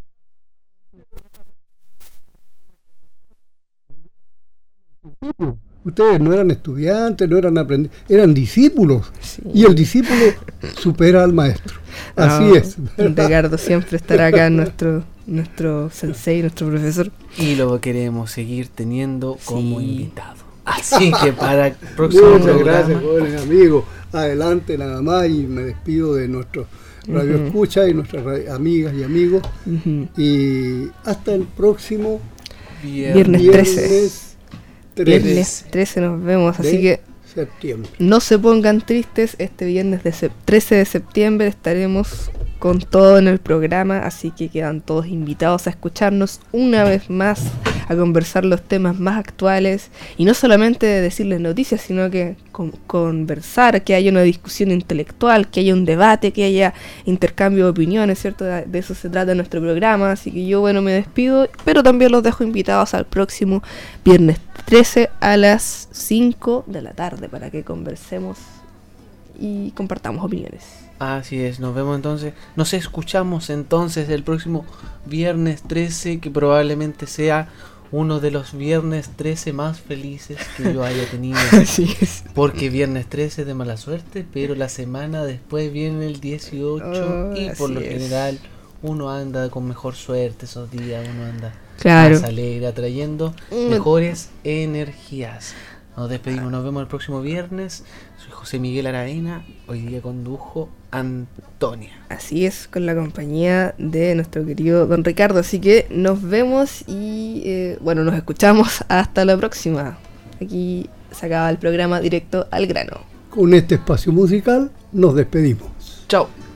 Ustedes no eran estudiantes, no eran aprendices, eran discípulos. Sí. Y el discípulo supera al maestro. Así no, es. Ricardo siempre estará acá, nuestro nuestro sensei, nuestro profesor. Y lo queremos seguir teniendo como sí. invitado. Así que para el próximo Muchas programa... gracias, jóvenes amigos. Adelante nada más y me despido de nuestros radio uh-huh. escucha y nuestras radio, amigas y amigos. Uh-huh. Y hasta el próximo viernes, viernes trece. Viernes trece nos vemos, así que septiembre. No se pongan tristes, este viernes de sep- trece de septiembre estaremos con todo en el programa, así que quedan todos invitados a escucharnos una vez más, a conversar los temas más actuales, y no solamente decirles noticias, sino que con- conversar, que haya una discusión intelectual, que haya un debate, que haya intercambio de opiniones, ¿cierto? De, de eso se trata nuestro programa, así que yo, bueno, me despido, pero también los dejo invitados al próximo viernes trece a las cinco de la tarde para que conversemos y compartamos opiniones. Así es, nos vemos entonces, nos escuchamos entonces el próximo viernes trece, que probablemente sea uno de los viernes trece más felices que yo haya tenido. Así es. Porque viernes trece de mala suerte, pero la semana después viene el dieciocho oh, y por lo es. general uno anda con mejor suerte esos días, uno anda claro. más alegre, atrayendo mejores energías. Nos despedimos, nos vemos el próximo viernes. Soy José Miguel Aravena, hoy día condujo Antonia. Así es, con la compañía de nuestro querido don Ricardo, así que nos vemos y eh, bueno, nos escuchamos hasta la próxima. Aquí se acaba el programa Directo al Grano. Con este espacio musical nos despedimos. Chao.